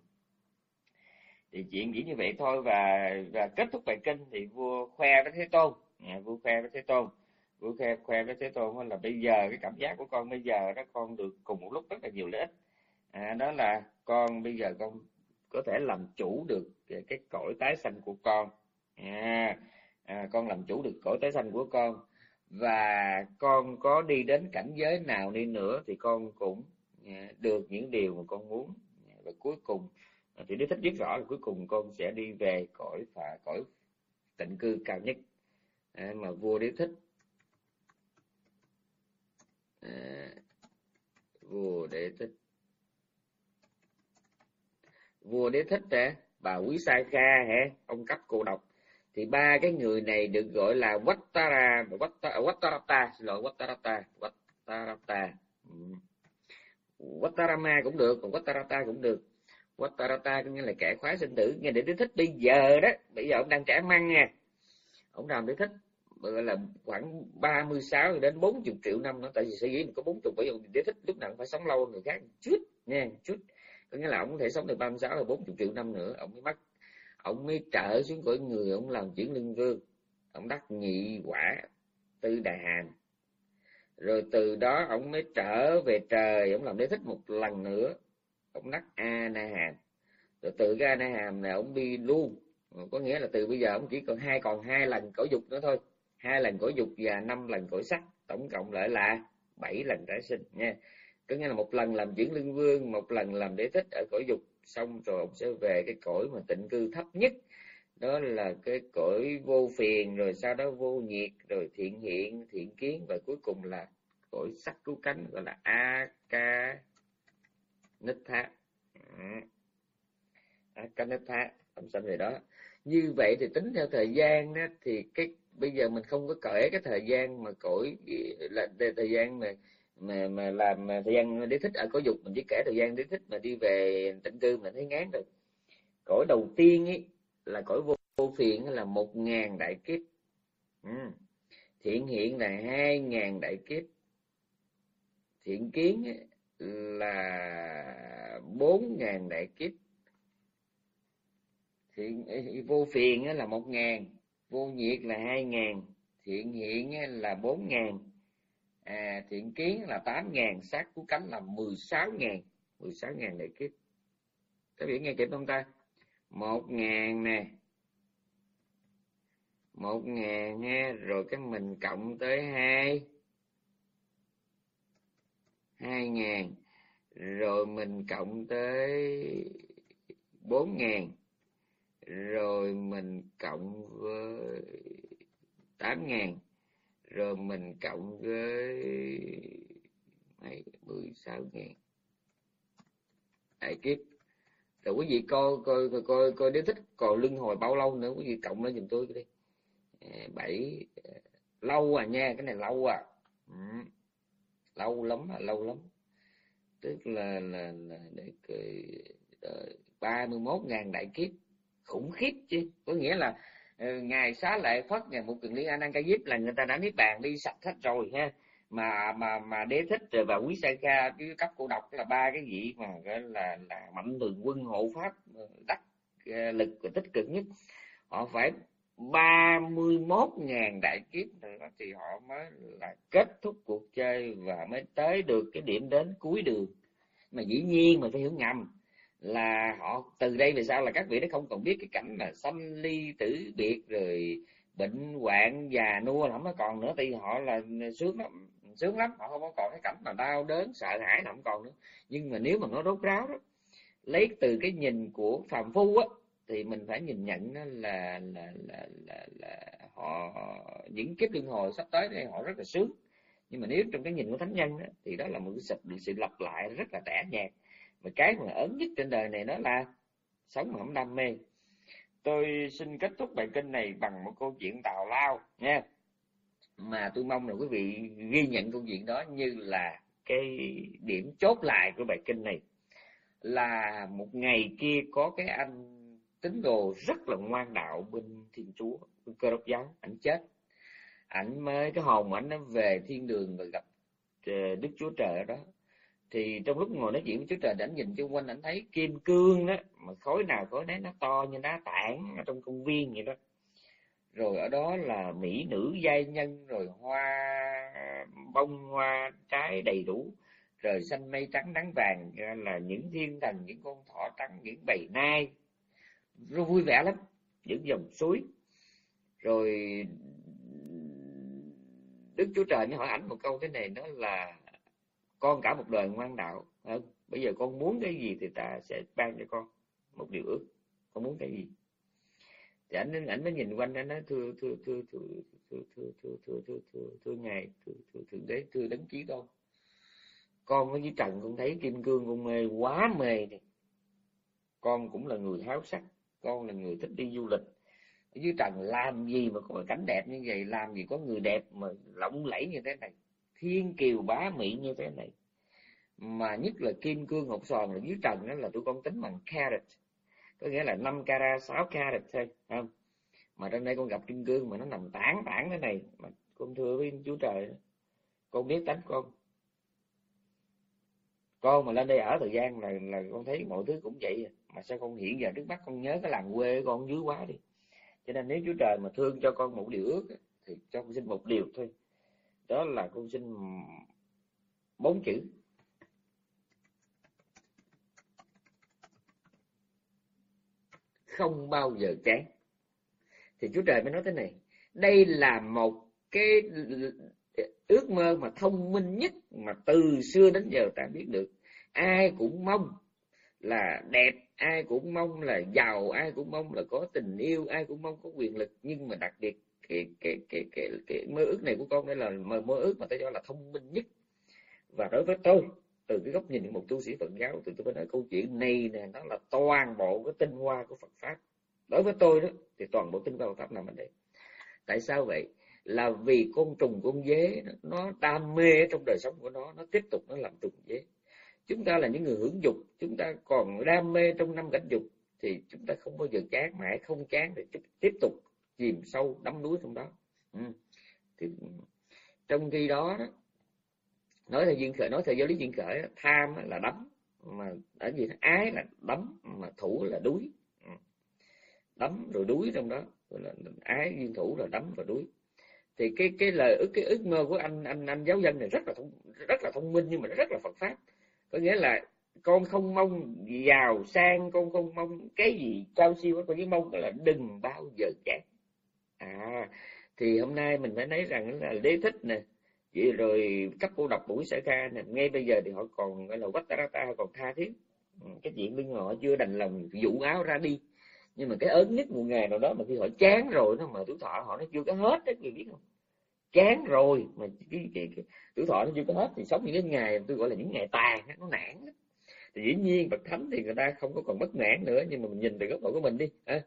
Thì chuyện chỉ như vậy thôi. Và và kết thúc bài kinh thì vua khoe với Thế Tôn, à, vua khoe với Thế Tôn, vua khoe khoe với Thế Tôn là bây giờ cái cảm giác của con bây giờ đó, con được cùng một lúc rất là nhiều lợi ích. À, đó là con bây giờ con có thể làm chủ được cái, cái cõi tái sanh của con. À, à, con làm chủ được cõi tái sanh của con, và con có đi đến cảnh giới nào đi nữa thì con cũng à, được những điều mà con muốn. Và cuối cùng thì Đế Thích biết rõ là cuối cùng con sẽ đi về cõi phà cõi tịnh cư cao nhất. À, mà vua Đế Thích à, vua Đế Thích vua Đế Thích à, bà Quý Sai Kha hả, ông cấp cô độc, thì ba cái người này được gọi là Vattara, Vattarata, xin lỗi Vattarata, Vattarata, Vattarama cũng được, còn Vattarata cũng được. Vattarata có nghĩa là kẻ khoái sinh tử. Nghe để Đế Thích bây giờ đó, bây giờ ông đang trẻ măng nha, ông làm Đế Thích gọi là khoảng ba mươi sáu đến bốn mươi triệu năm nữa. Tại vì sở dĩ mình có bốn mươi, bởi vì Đế Thích lúc nào cũng phải sống lâu hơn người khác một chút nha, chút. Có nghĩa là ông có thể sống từ ba mươi sáu đến bốn mươi triệu năm nữa ông mới mất, ông mới trở xuống cõi người, ông làm chuyển lưng vương, ông đắc nhị quả tư đà hàm, rồi từ đó ông mới trở về trời, ông làm Đế Thích một lần nữa, ông đắc a na hàm, rồi từ cái a na hàm này ông đi luôn, có nghĩa là từ bây giờ ông chỉ còn hai còn hai lần cõi dục nữa thôi, hai lần cõi dục và năm lần cõi sắc, tổng cộng lại là bảy lần tái sinh nha. Có nghĩa là một lần làm chuyển lưng vương, một lần làm Đế Thích ở cõi dục, xong rồi ông sẽ về cái cõi mà tịnh cư thấp nhất, đó là cái cõi vô phiền, rồi sau đó vô nhiệt, rồi thiện hiện, thiện kiến, và cuối cùng là cõi sắc cứu cánh, gọi là a ca nít thá. a ca nít thá, ông sanh về đó. Như vậy thì tính theo thời gian đó, thì cái bây giờ mình không có kể cái thời gian mà cõi là thời gian mà mà mà làm mà thời gian Đế Thích ở cõi dục, mình chỉ kể thời gian Đế Thích mà đi về tịnh cư mình thấy ngán rồi. Cõi đầu tiên ấy là cõi vô, vô phiền là một ngàn đại kiếp, ừ. Thiện hiện là hai ngàn đại kiếp, thiện kiến là bốn ngàn đại kiếp, thiện vô phiền là một ngàn, vô nhiệt là hai ngàn, thiện hiện là bốn ngàn, à, thiện kiến là tám ngàn, sát cứu cánh là mười sáu ngàn, mười sáu ngàn đại kiếp. Các bạn nghe kịp không ta? Một ngàn nè, một ngàn ha, rồi cái mình cộng tới hai, hai ngàn, rồi mình cộng tới bốn ngàn, rồi mình cộng với tám ngàn, rồi mình cộng với mười sáu ngàn đại kiếp. Rồi quý vị coi coi coi coi, coi Đế Thích còn luân hồi bao lâu nữa, quý vị cộng lên giùm tôi đi. Bảy lâu à nha, cái này lâu à, ừ. Lâu lắm à, lâu lắm. Tức là là là để ba mươi mốt ngàn đại kiếp, khủng khiếp chứ. Có nghĩa là ngài Xá Lợi Phất, ngài Mục Kiền Liên, A Nan Ca Diếp là người ta đã niết bàn đi sạch hết rồi ha. Mà mà mà Đế Thích rồi và Quý Sa Kha cái cấp cô độc là ba cái vị mà gọi là là mạnh thường quân hộ pháp đắc lực và tích cực nhất, họ phải ba mươi mốt ngàn đại kiếp nữa thì họ mới là kết thúc cuộc chơi và mới tới được cái điểm đến cuối đường. Mà dĩ nhiên mà phải hiểu ngầm là họ từ đây về sau là các vị nó không còn biết cái cảnh là sanh ly tử biệt rồi bệnh hoạn già nua không có còn nữa, thì họ là sướng lắm, sướng lắm, họ không có còn cái cảnh mà đau đớn sợ hãi là không còn nữa. Nhưng mà nếu mà nó rốt ráo đó, lấy từ cái nhìn của phàm phu á, thì mình phải nhìn nhận là là là là, là, là họ những kiếp luân hồi sắp tới đây họ rất là sướng. Nhưng mà nếu trong cái nhìn của thánh nhân á, thì đó là một cái sự, sự lặp lại rất là tẻ nhạt. Và cái mà ớn nhất trên đời này đó là sống mà không đam mê. Tôi xin kết thúc bài kinh này bằng một câu chuyện tào lao nha, mà tôi mong là quý vị ghi nhận câu chuyện đó như là cái điểm chốt lại của bài kinh này. Là một ngày kia có cái anh tín đồ rất là ngoan đạo bên Thiên Chúa, bên Cơ Đốc giáo, ảnh chết, ảnh mới cái hồn ảnh nó về thiên đường và gặp Đức Chúa Trời ở đó. Thì trong lúc ngồi nói chuyện với Chúa Trời, ảnh nhìn xung quanh, ảnh thấy kim cương đó, mà khối nào khối nấy nó to như đá tảng ở trong công viên vậy đó. Rồi ở đó là mỹ nữ giai nhân, rồi hoa bông hoa trái đầy đủ, trời xanh mây trắng nắng vàng, là những thiên thần, những con thỏ trắng, những bầy nai, rất vui vẻ lắm, những dòng suối. Rồi Đức Chúa Trời mới hỏi ảnh một câu thế này, đó là con cả một đời ngoan đạo, bây giờ con muốn cái gì thì ta sẽ ban cho con một điều ước, con muốn cái gì? Thì ảnh ảnh mới nhìn quanh, anh nói thưa thưa thưa thưa thưa thưa thưa thưa thưa thưa thưa ngài, thưa thưa thượng đế, thưa đấng chí tôn, con ở dưới trần con thấy kim cương con mê, quá mê đi. Con cũng là người háo sắc, con là người thích đi du lịch. Ở dưới trần làm gì mà có cảnh đẹp như vậy, làm gì có người đẹp mà lộng lẫy như thế này, thiên kiều bá mỹ như thế này. Mà nhất là kim cương hột xoàn ở dưới trần đó là tụi con tính bằng carat, có nghĩa là năm carat, sáu carat thôi, không? Mà trên đây con gặp kim cương mà nó nằm tản tản thế này, mà con thưa với Chúa Trời, con biết tánh con, con mà lên đây ở thời gian là là con thấy mọi thứ cũng vậy, mà sao con hiện giờ trước mắt con nhớ cái làng quê con dưới quá đi. Cho nên nếu Chúa Trời mà thương cho con một điều ước thì cho con xin một điều thôi, đó là con xin bốn chữ: không bao giờ chán. Thì Chúa Trời mới nói thế này, đây là một cái ước mơ mà thông minh nhất mà từ xưa đến giờ ta biết được. Ai cũng mong là đẹp, ai cũng mong là giàu, ai cũng mong là có tình yêu, ai cũng mong có quyền lực. Nhưng mà đặc biệt cái cái cái cái, cái mơ ước này của con đây là mơ, mơ ước mà tôi cho là thông minh nhất. Và đối với tôi, từ cái góc nhìn của một tu sĩ Phật giáo, thì tôi phải nói câu chuyện này nè, nó là toàn bộ cái tinh hoa của Phật pháp. Đối với tôi đó thì toàn bộ tinh hoa Phật pháp nằm ở đây. Tại sao vậy? Là vì con trùng con dế nó đam mê trong đời sống của nó, nó tiếp tục nó làm trùng dế. Chúng ta là những người hưởng dục, chúng ta còn đam mê trong năm cảnh dục thì chúng ta không bao giờ chán, mãi không chán để tiếp tục chìm sâu đắm đuối trong đó. Ừ. Thì trong khi đó, đó nói theo duyên khởi, nói theo giáo lý duyên khởi, tham là đắm, mà ở gì ái là đắm, mà thủ là đuối. Ừ. Đắm rồi đuối trong đó, là ái duyên thủ là đắm và đuối. Thì cái cái lời ước cái ước mơ của anh anh anh giáo dân này rất là thông, rất là thông minh, nhưng mà rất là Phật pháp. Có nghĩa là con không mong giàu sang, con không mong cái gì cao siêu, con chỉ mong là đừng bao giờ chán. À thì hôm nay mình phải thấy rằng là Đế Thích nè, vậy rồi cấp cô độc Bủi Sở Ca nè, ngay bây giờ thì họ còn gọi là Vattarata, còn tha thiết. Cái chuyện bên họ chưa đành lòng dụ áo ra đi. Nhưng mà cái ớn nhất một ngày nào đó mà khi họ chán rồi nó, mà tuổi thọ họ nó chưa có hết đó, quý vị biết không? Chán rồi mà cái, cái, cái tuổi thọ nó chưa có hết thì sống những cái ngày tôi gọi là những ngày tàn, nó nản đó. Thì dĩ nhiên bậc thánh thì người ta không có còn bất mãn nữa, nhưng mà mình nhìn từ góc độ của mình đi, à,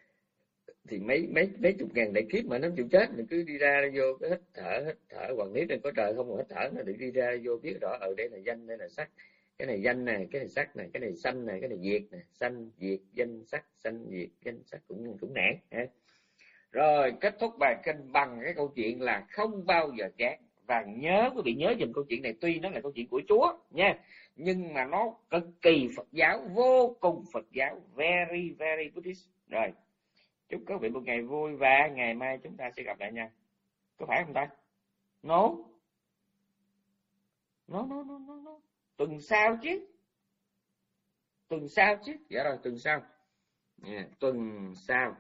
thì mấy mấy mấy chục ngàn đại kiếp mà nó chịu chết, mình cứ đi ra vô cái hít thở hít thở, hoặc nếu trên có trời không còn hít thở nữa, thì đi ra vô biết rõ ở đây là danh, đây là sắc, cái này danh này, cái này sắc này, cái này sanh này, cái này diệt này, sanh diệt danh sắc, sanh diệt danh sắc, cũng cũng nản ha. Rồi kết thúc bài kinh bằng cái câu chuyện là không bao giờ chán. Và nhớ quý vị nhớ dùm câu chuyện này, tuy nó là câu chuyện của Chúa nha, nhưng mà nó cực kỳ Phật giáo, vô cùng Phật giáo, very very Buddhist. Rồi chúc quý vị một ngày vui, và ngày mai chúng ta sẽ gặp lại nha, có phải không ta? No no no no no, no. Tuần sau chứ. tuần sau chứ. Dạ rồi, tuần sau. Yeah, tuần sau.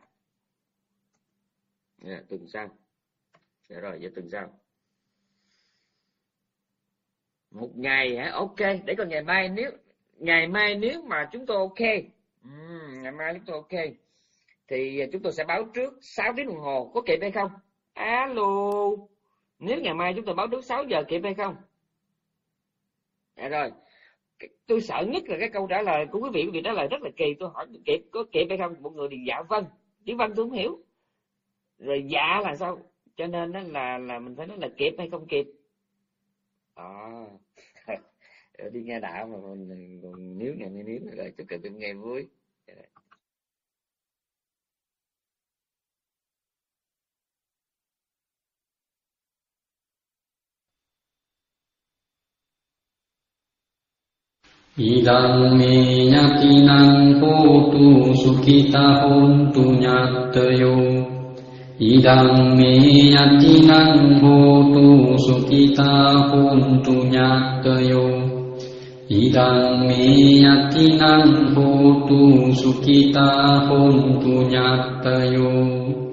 Yeah, tuần sau. Dạ rồi, vậy tuần sau. Một ngày hả? Ok, để còn ngày mai nếu ngày mai nếu mà chúng tôi ok, uhm, ngày mai chúng tôi ok thì chúng tôi sẽ báo trước sáu tiếng đồng hồ, có kịp hay không? Alo, nếu ngày mai chúng tôi báo trước sáu giờ kịp hay không? À rồi, tôi sợ nhất là cái câu trả lời của quý vị, quý vị trả lời rất là kỳ, tôi hỏi kịp, có kịp hay không? Một người thì dạ vâng, chứ vâng tôi không hiểu. Rồi dạ là sao? Cho nên đó là là mình phải nói là kịp hay không kịp. À, đi nghe đạo mà mình còn nếu ngày nay nếu rồi tôi cần nghe vui. Idang me yatinang hotu sukhita hontu nyattayo. Idang me yatinang hotu sukhita hontu nyattayo. Idang me yatinang hotu sukhita hontu nyattayo.